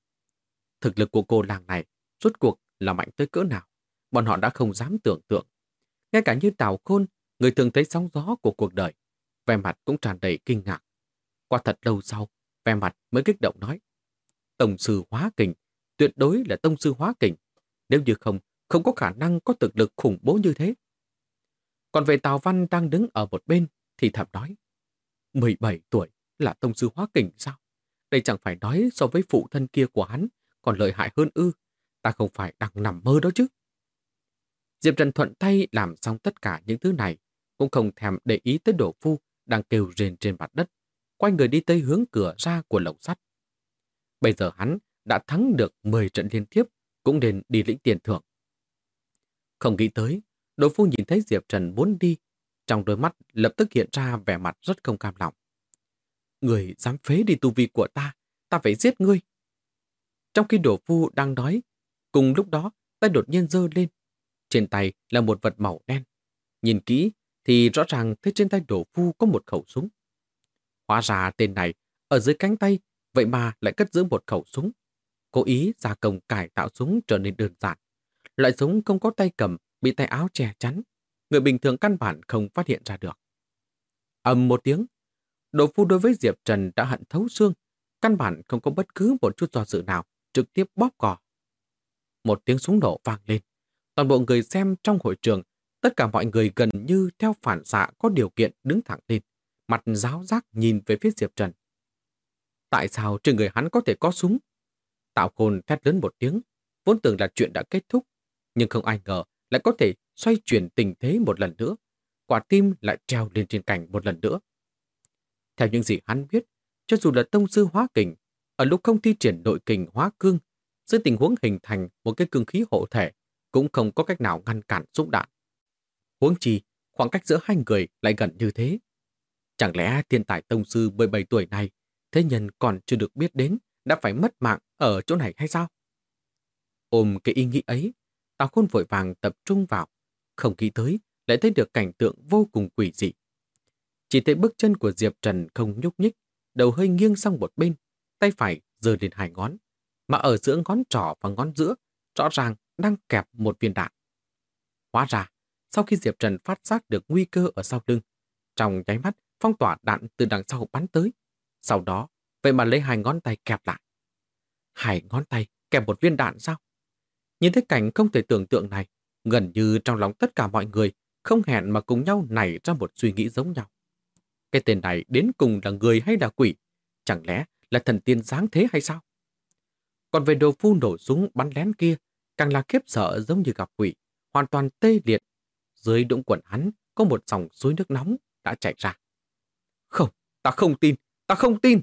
Thực lực của cô lang này rốt cuộc là mạnh tới cỡ nào, bọn họ đã không dám tưởng tượng. Ngay cả như Tào Khôn, người thường thấy sóng gió của cuộc đời, vẻ mặt cũng tràn đầy kinh ngạc. Qua thật lâu sau, vẻ mặt mới kích động nói: Tông sư hóa kình, tuyệt đối là tông sư hóa kình. Nếu như không có khả năng có thực lực khủng bố như thế. Còn về Tào Văn đang đứng ở một bên thì thầm nói: 17 tuổi là tông sư hóa kình sao? Đây chẳng phải nói so với phụ thân kia của hắn còn lợi hại hơn ư? Ta không phải đang nằm mơ đó chứ? Diệp Trần thuận tay làm xong tất cả những thứ này, cũng không thèm để ý tới Đỗ Phu đang kêu rên trên mặt đất, quay người đi tới hướng cửa ra của lồng sắt. Bây giờ hắn đã thắng được 10 trận liên tiếp, cũng nên đi lĩnh tiền thưởng. Không nghĩ tới, Đỗ Phu nhìn thấy Diệp Trần muốn đi, trong đôi mắt lập tức hiện ra vẻ mặt rất không cam lòng. Người dám phế đi tu vi của ta phải giết ngươi. Trong khi Đỗ Phu đang nói, cùng lúc đó tay đột nhiên giơ lên. Trên tay là một vật màu đen. Nhìn kỹ thì rõ ràng thấy trên tay Đỗ Phu có một khẩu súng. Hóa ra tên này ở dưới cánh tay vậy mà lại cất giữ một khẩu súng. Cố ý gia công cải tạo súng trở nên đơn giản. Loại súng không có tay cầm, bị tay áo che chắn. Người bình thường căn bản không phát hiện ra được. Ầm một tiếng, Đỗ Phu đối với Diệp Trần đã hận thấu xương, căn bản không có bất cứ một chút do dự nào, trực tiếp bóp cò. Một tiếng súng nổ vang lên. Toàn bộ người xem trong hội trường, tất cả mọi người gần như theo phản xạ có điều kiện đứng thẳng lên, mặt ráo rác nhìn về phía Diệp Trần. Tại sao trên người hắn có thể có súng? Tào Khôn thét lớn một tiếng, vốn tưởng là chuyện đã kết thúc, nhưng không ai ngờ lại có thể xoay chuyển tình thế một lần nữa. Quả tim lại treo lên trên cành một lần nữa. Theo những gì hắn biết, cho dù là tông sư hóa kình, ở lúc không thi triển nội kình hóa cương, dưới tình huống hình thành một cái cương khí hộ thể, cũng không có cách nào ngăn cản súng đạn. Huống chi, khoảng cách giữa hai người lại gần như thế. Chẳng lẽ thiên tài tông sư 17 tuổi này, thế nhân còn chưa được biết đến, đã phải mất mạng ở chỗ này hay sao? Ôm cái ý nghĩ ấy, Tào Khôn vội vàng tập trung vào, không nghĩ tới lại thấy được cảnh tượng vô cùng quỷ dị. Chỉ thấy bước chân của Diệp Trần không nhúc nhích, đầu hơi nghiêng sang một bên, tay phải giơ lên hai ngón, mà ở giữa ngón trỏ và ngón giữa rõ ràng đang kẹp một viên đạn. Hóa ra, sau khi Diệp Trần phát giác được nguy cơ ở sau lưng, trong nháy mắt phong tỏa đạn từ đằng sau bắn tới. Sau đó, vậy mà lấy hai ngón tay kẹp lại. Hai ngón tay kẹp một viên đạn sao? Nhìn thấy cảnh không thể tưởng tượng này, gần như trong lòng tất cả mọi người không hẹn mà cùng nhau nảy ra một suy nghĩ giống nhau. Cái tên này đến cùng là người hay là quỷ? Chẳng lẽ là thần tiên giáng thế hay sao? Còn về Đỗ Phu nổ súng bắn lén kia, càng là khiếp sợ giống như gặp quỷ, hoàn toàn tê liệt. Dưới đũng quần hắn có một dòng suối nước nóng đã chảy ra. Không, ta không tin, ta không tin.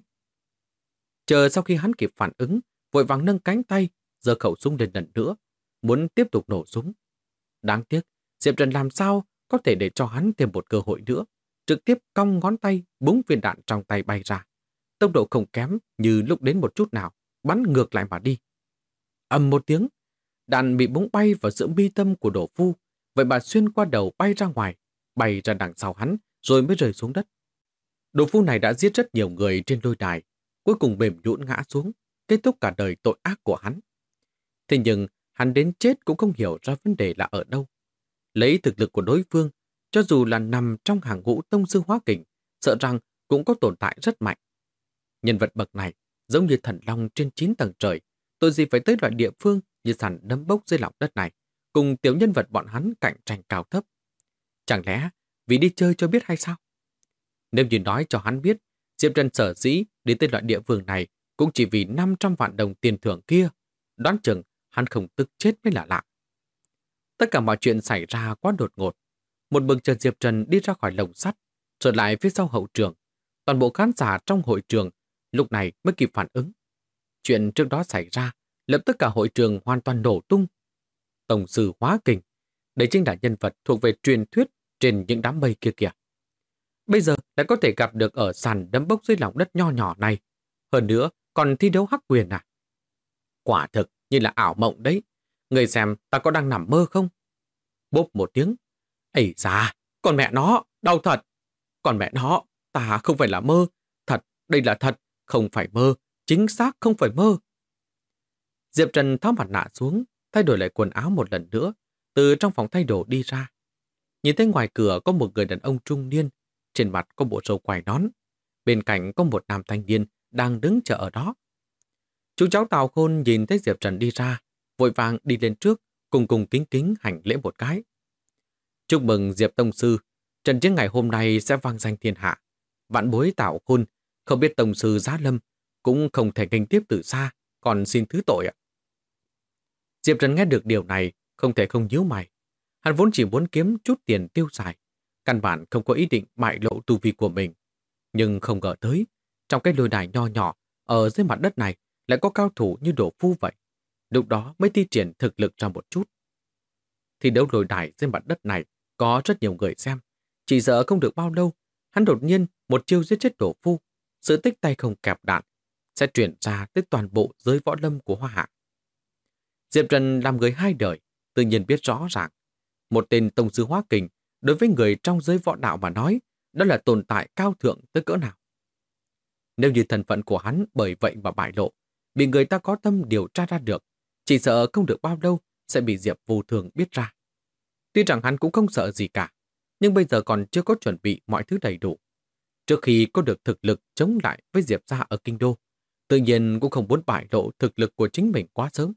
Chờ sau khi hắn kịp phản ứng, vội vàng nâng cánh tay, giơ khẩu súng lên lần nữa, muốn tiếp tục nổ súng. Đáng tiếc, Diệp Trần làm sao có thể để cho hắn thêm một cơ hội nữa, trực tiếp cong ngón tay búng viên đạn trong tay bay ra. Tốc độ không kém như lúc đến một chút nào, bắn ngược lại mà đi. Ầm một tiếng, đạn bị búng bay vào giữa mi tâm của Đỗ Phu, vậy mà xuyên qua đầu bay ra ngoài, bay ra đằng sau hắn rồi mới rơi xuống đất. Đỗ Phu này đã giết rất nhiều người trên lôi đài, cuối cùng mềm nhũn ngã xuống, kết thúc cả đời tội ác của hắn. Thế nhưng, hắn đến chết cũng không hiểu ra vấn đề là ở đâu. Lấy thực lực của đối phương, cho dù là nằm trong hàng ngũ tông sư hóa kình, sợ rằng cũng có tồn tại rất mạnh. Nhân vật bậc này, giống như thần long trên 9 tầng trời, tội gì phải tới loại địa phương như sàn nấm bốc dưới lòng đất này, cùng tiểu nhân vật bọn hắn cạnh tranh cao thấp. Chẳng lẽ vì đi chơi cho biết hay sao? Nếu như nói cho hắn biết, Diệp Trần sở dĩ đi tới loại địa phương này cũng chỉ vì 500 vạn đồng tiền thưởng kia, đoán chừng hắn không tức chết mới là lạ. Tất cả mọi chuyện xảy ra quá đột ngột. Một bừng chợt Diệp Trần đi ra khỏi lồng sắt, trở lại phía sau hậu trường. Toàn bộ khán giả trong hội trường lúc này mới kịp phản ứng. Chuyện trước đó xảy ra, lập tức cả hội trường hoàn toàn nổ tung. Tổng sư Hóa Kình, đây chính là nhân vật thuộc về truyền thuyết trên những đám mây kia kìa. Bây giờ lại có thể gặp được ở sàn đấm bốc dưới lòng đất nho nhỏ này. Hơn nữa, còn thi đấu hắc quyền à? Quả thực như là ảo mộng đấy. Người xem ta có đang nằm mơ không? Bốp một tiếng. Ây da, còn mẹ nó, đau thật. Còn mẹ nó, ta không phải là mơ. Thật, đây là thật, không phải mơ. Chính xác không phải mơ. Diệp Trần tháo mặt nạ xuống, thay đổi lại quần áo một lần nữa, từ trong phòng thay đồ đi ra. Nhìn thấy ngoài cửa có một người đàn ông trung niên, trên mặt có bộ râu quai nón. Bên cạnh có một nam thanh niên đang đứng chờ ở đó. Chú cháu Tào Khôn nhìn thấy Diệp Trần đi ra, vội vàng đi lên trước, cùng cùng kính kính hành lễ một cái. Chúc mừng Diệp Tông Sư, trận chiến ngày hôm nay sẽ vang danh thiên hạ. Vạn bối Tào Khôn, không biết Tông Sư Giá Lâm, cũng không thể nghênh tiếp từ xa, còn xin thứ tội ạ. Diệp Trần nghe được điều này, không thể không nhíu mày. Hắn vốn chỉ muốn kiếm chút tiền tiêu xài, căn bản không có ý định bại lộ tu vi của mình. Nhưng không ngờ tới, trong cái lôi đài nho nhỏ ở dưới mặt đất này lại có cao thủ như Đỗ Phu vậy. Lúc đó mới thi triển thực lực ra một chút. Thi đấu lôi đài dưới mặt đất này có rất nhiều người xem. Chỉ sợ không được bao lâu, hắn đột nhiên một chiêu giết chết Đỗ Phu. Sự tích tay không kẹp đạn sẽ truyền ra tới toàn bộ giới võ lâm của Hoa Hạ. Diệp Trần làm người hai đời, tự nhiên biết rõ ràng. Một tên tông sư Hóa Kình đối với người trong giới võ đạo mà nói, đó là tồn tại cao thượng tới cỡ nào. Nếu như thân phận của hắn bởi vậy mà bại lộ, bị người ta có tâm điều tra ra được, chỉ sợ không được bao lâu sẽ bị Diệp Vô Thường biết ra. Tuy rằng hắn cũng không sợ gì cả, nhưng bây giờ còn chưa có chuẩn bị mọi thứ đầy đủ. Trước khi có được thực lực chống lại với Diệp gia ở Kinh Đô, tự nhiên cũng không muốn bại lộ thực lực của chính mình quá sớm.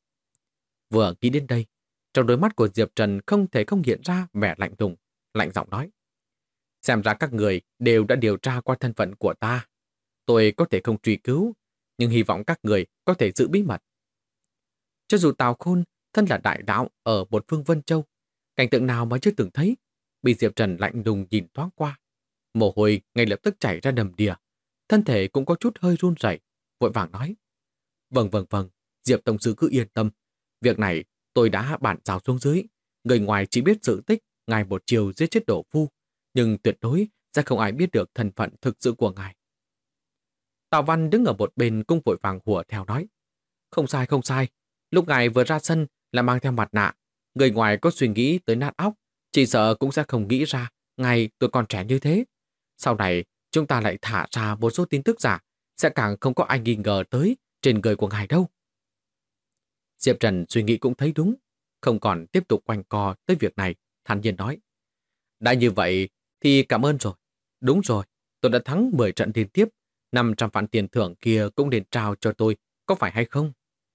Vừa nghĩ đến đây, trong đôi mắt của Diệp Trần không thể không hiện ra vẻ lạnh lùng, lạnh giọng nói. Xem ra các người đều đã điều tra qua thân phận của ta. Tôi có thể không truy cứu, nhưng hy vọng các người có thể giữ bí mật. Cho dù Tào Khôn thân là đại đạo ở một phương Vân Châu, cảnh tượng nào mà chưa từng thấy, bị Diệp Trần lạnh lùng nhìn thoáng qua. Mồ hôi ngay lập tức chảy ra đầm đìa, thân thể cũng có chút hơi run rẩy, vội vàng nói. Vâng, Diệp Tổng Sư cứ yên tâm. Việc này tôi đã bản giao xuống dưới. Người ngoài chỉ biết sự tích ngài một chiều giết chết Đỗ Phu, nhưng tuyệt đối sẽ không ai biết được thân phận thực sự của ngài. Tào Văn đứng ở một bên cũng vội vàng hùa theo nói. Không sai. Lúc ngài vừa ra sân là mang theo mặt nạ. Người ngoài có suy nghĩ tới nát óc, chỉ sợ cũng sẽ không nghĩ ra ngài tôi còn trẻ như thế. Sau này chúng ta lại thả ra một số tin tức giả, sẽ càng không có ai nghi ngờ tới trên người của ngài đâu. Diệp Trần suy nghĩ cũng thấy đúng, không còn tiếp tục quanh co tới việc này, thản nhiên nói. Đã như vậy thì cảm ơn rồi. Đúng rồi, tôi đã thắng 10 trận liên tiếp, 500 vạn tiền thưởng kia cũng nên trao cho tôi, có phải hay không?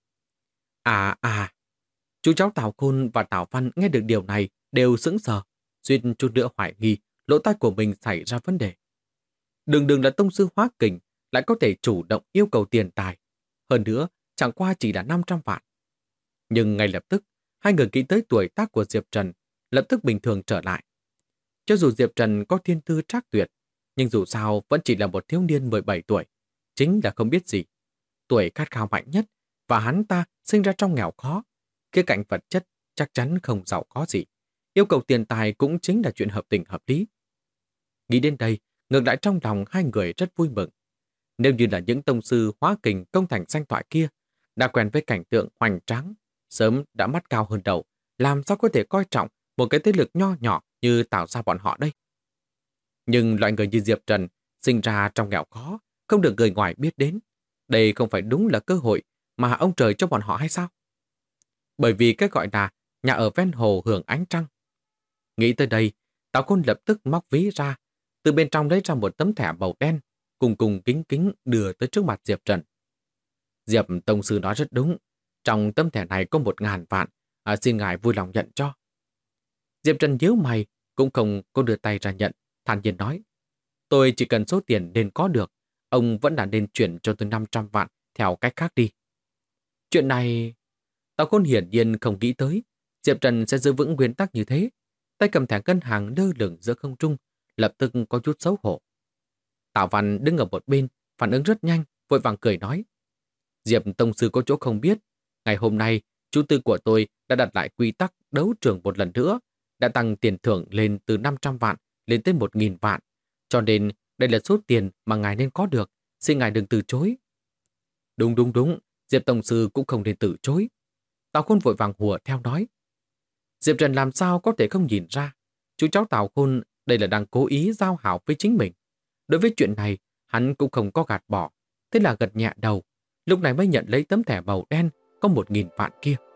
Chú cháu Tào Khôn và Tào Văn nghe được điều này đều sững sờ, suýt chút nữa hoài nghi lỗ tai của mình xảy ra vấn đề. Đừng là tông sư Hóa Kình lại có thể chủ động yêu cầu tiền tài. Hơn nữa, chẳng qua chỉ là 500 vạn. Nhưng ngay lập tức, hai người nghĩ tới tuổi tác của Diệp Trần, lập tức bình thường trở lại. Cho dù Diệp Trần có thiên tư trác tuyệt, nhưng dù sao vẫn chỉ là một thiếu niên 17 tuổi, chính là không biết gì. Tuổi khát khao mạnh nhất, và hắn ta sinh ra trong nghèo khó. Khía cạnh vật chất chắc chắn không giàu có gì. Yêu cầu tiền tài cũng chính là chuyện hợp tình hợp lý. Nghĩ đến đây, ngược lại trong lòng hai người rất vui mừng. Nếu như là những tông sư Hóa Kình công thành danh thoại kia, đã quen với cảnh tượng hoành tráng, sớm đã mắt cao hơn đầu, làm sao có thể coi trọng một cái thế lực nho nhỏ như tạo ra bọn họ đây. Nhưng loại người như Diệp Trần sinh ra trong nghèo khó, không được người ngoài biết đến. Đây không phải đúng là cơ hội mà ông trời cho bọn họ hay sao? Bởi vì cái gọi là nhà ở ven hồ hưởng ánh trăng. Nghĩ tới đây, Tào Khôn lập tức móc ví ra, từ bên trong lấy ra một tấm thẻ màu đen, cùng kính kính đưa tới trước mặt Diệp Trần. Diệp Tông Sư nói rất đúng, trong tấm thẻ này có 1.000 vạn, xin ngài vui lòng nhận cho. Diệp Trần nhíu mày, cũng không có đưa tay ra nhận, thản nhiên nói. Tôi chỉ cần số tiền nên có được, ông vẫn là nên chuyển cho tôi 500 vạn theo cách khác đi. Chuyện này... Tào Khôn hiển nhiên không nghĩ tới Diệp Trần sẽ giữ vững nguyên tắc như thế. Tay cầm thẻ ngân hàng lơ lửng giữa không trung, lập tức có chút xấu hổ. Tào Văn đứng ở một bên, phản ứng rất nhanh, vội vàng cười nói. Diệp tông sư có chỗ không biết. Ngày hôm nay, chủ tư của tôi đã đặt lại quy tắc đấu trường một lần nữa, đã tăng tiền thưởng lên từ 500 vạn lên tới 1.000 vạn. Cho nên, đây là số tiền mà ngài nên có được, xin ngài đừng từ chối. Đúng, Diệp tông sư cũng không nên từ chối. Tào Khôn vội vàng hùa theo nói. Diệp Trần làm sao có thể không nhìn ra, chú cháu Tào Khôn đây là đang cố ý giao hảo với chính mình. Đối với chuyện này, hắn cũng không có gạt bỏ, thế là gật nhẹ đầu, lúc này mới nhận lấy tấm thẻ màu đen có 1.000 vạn kia.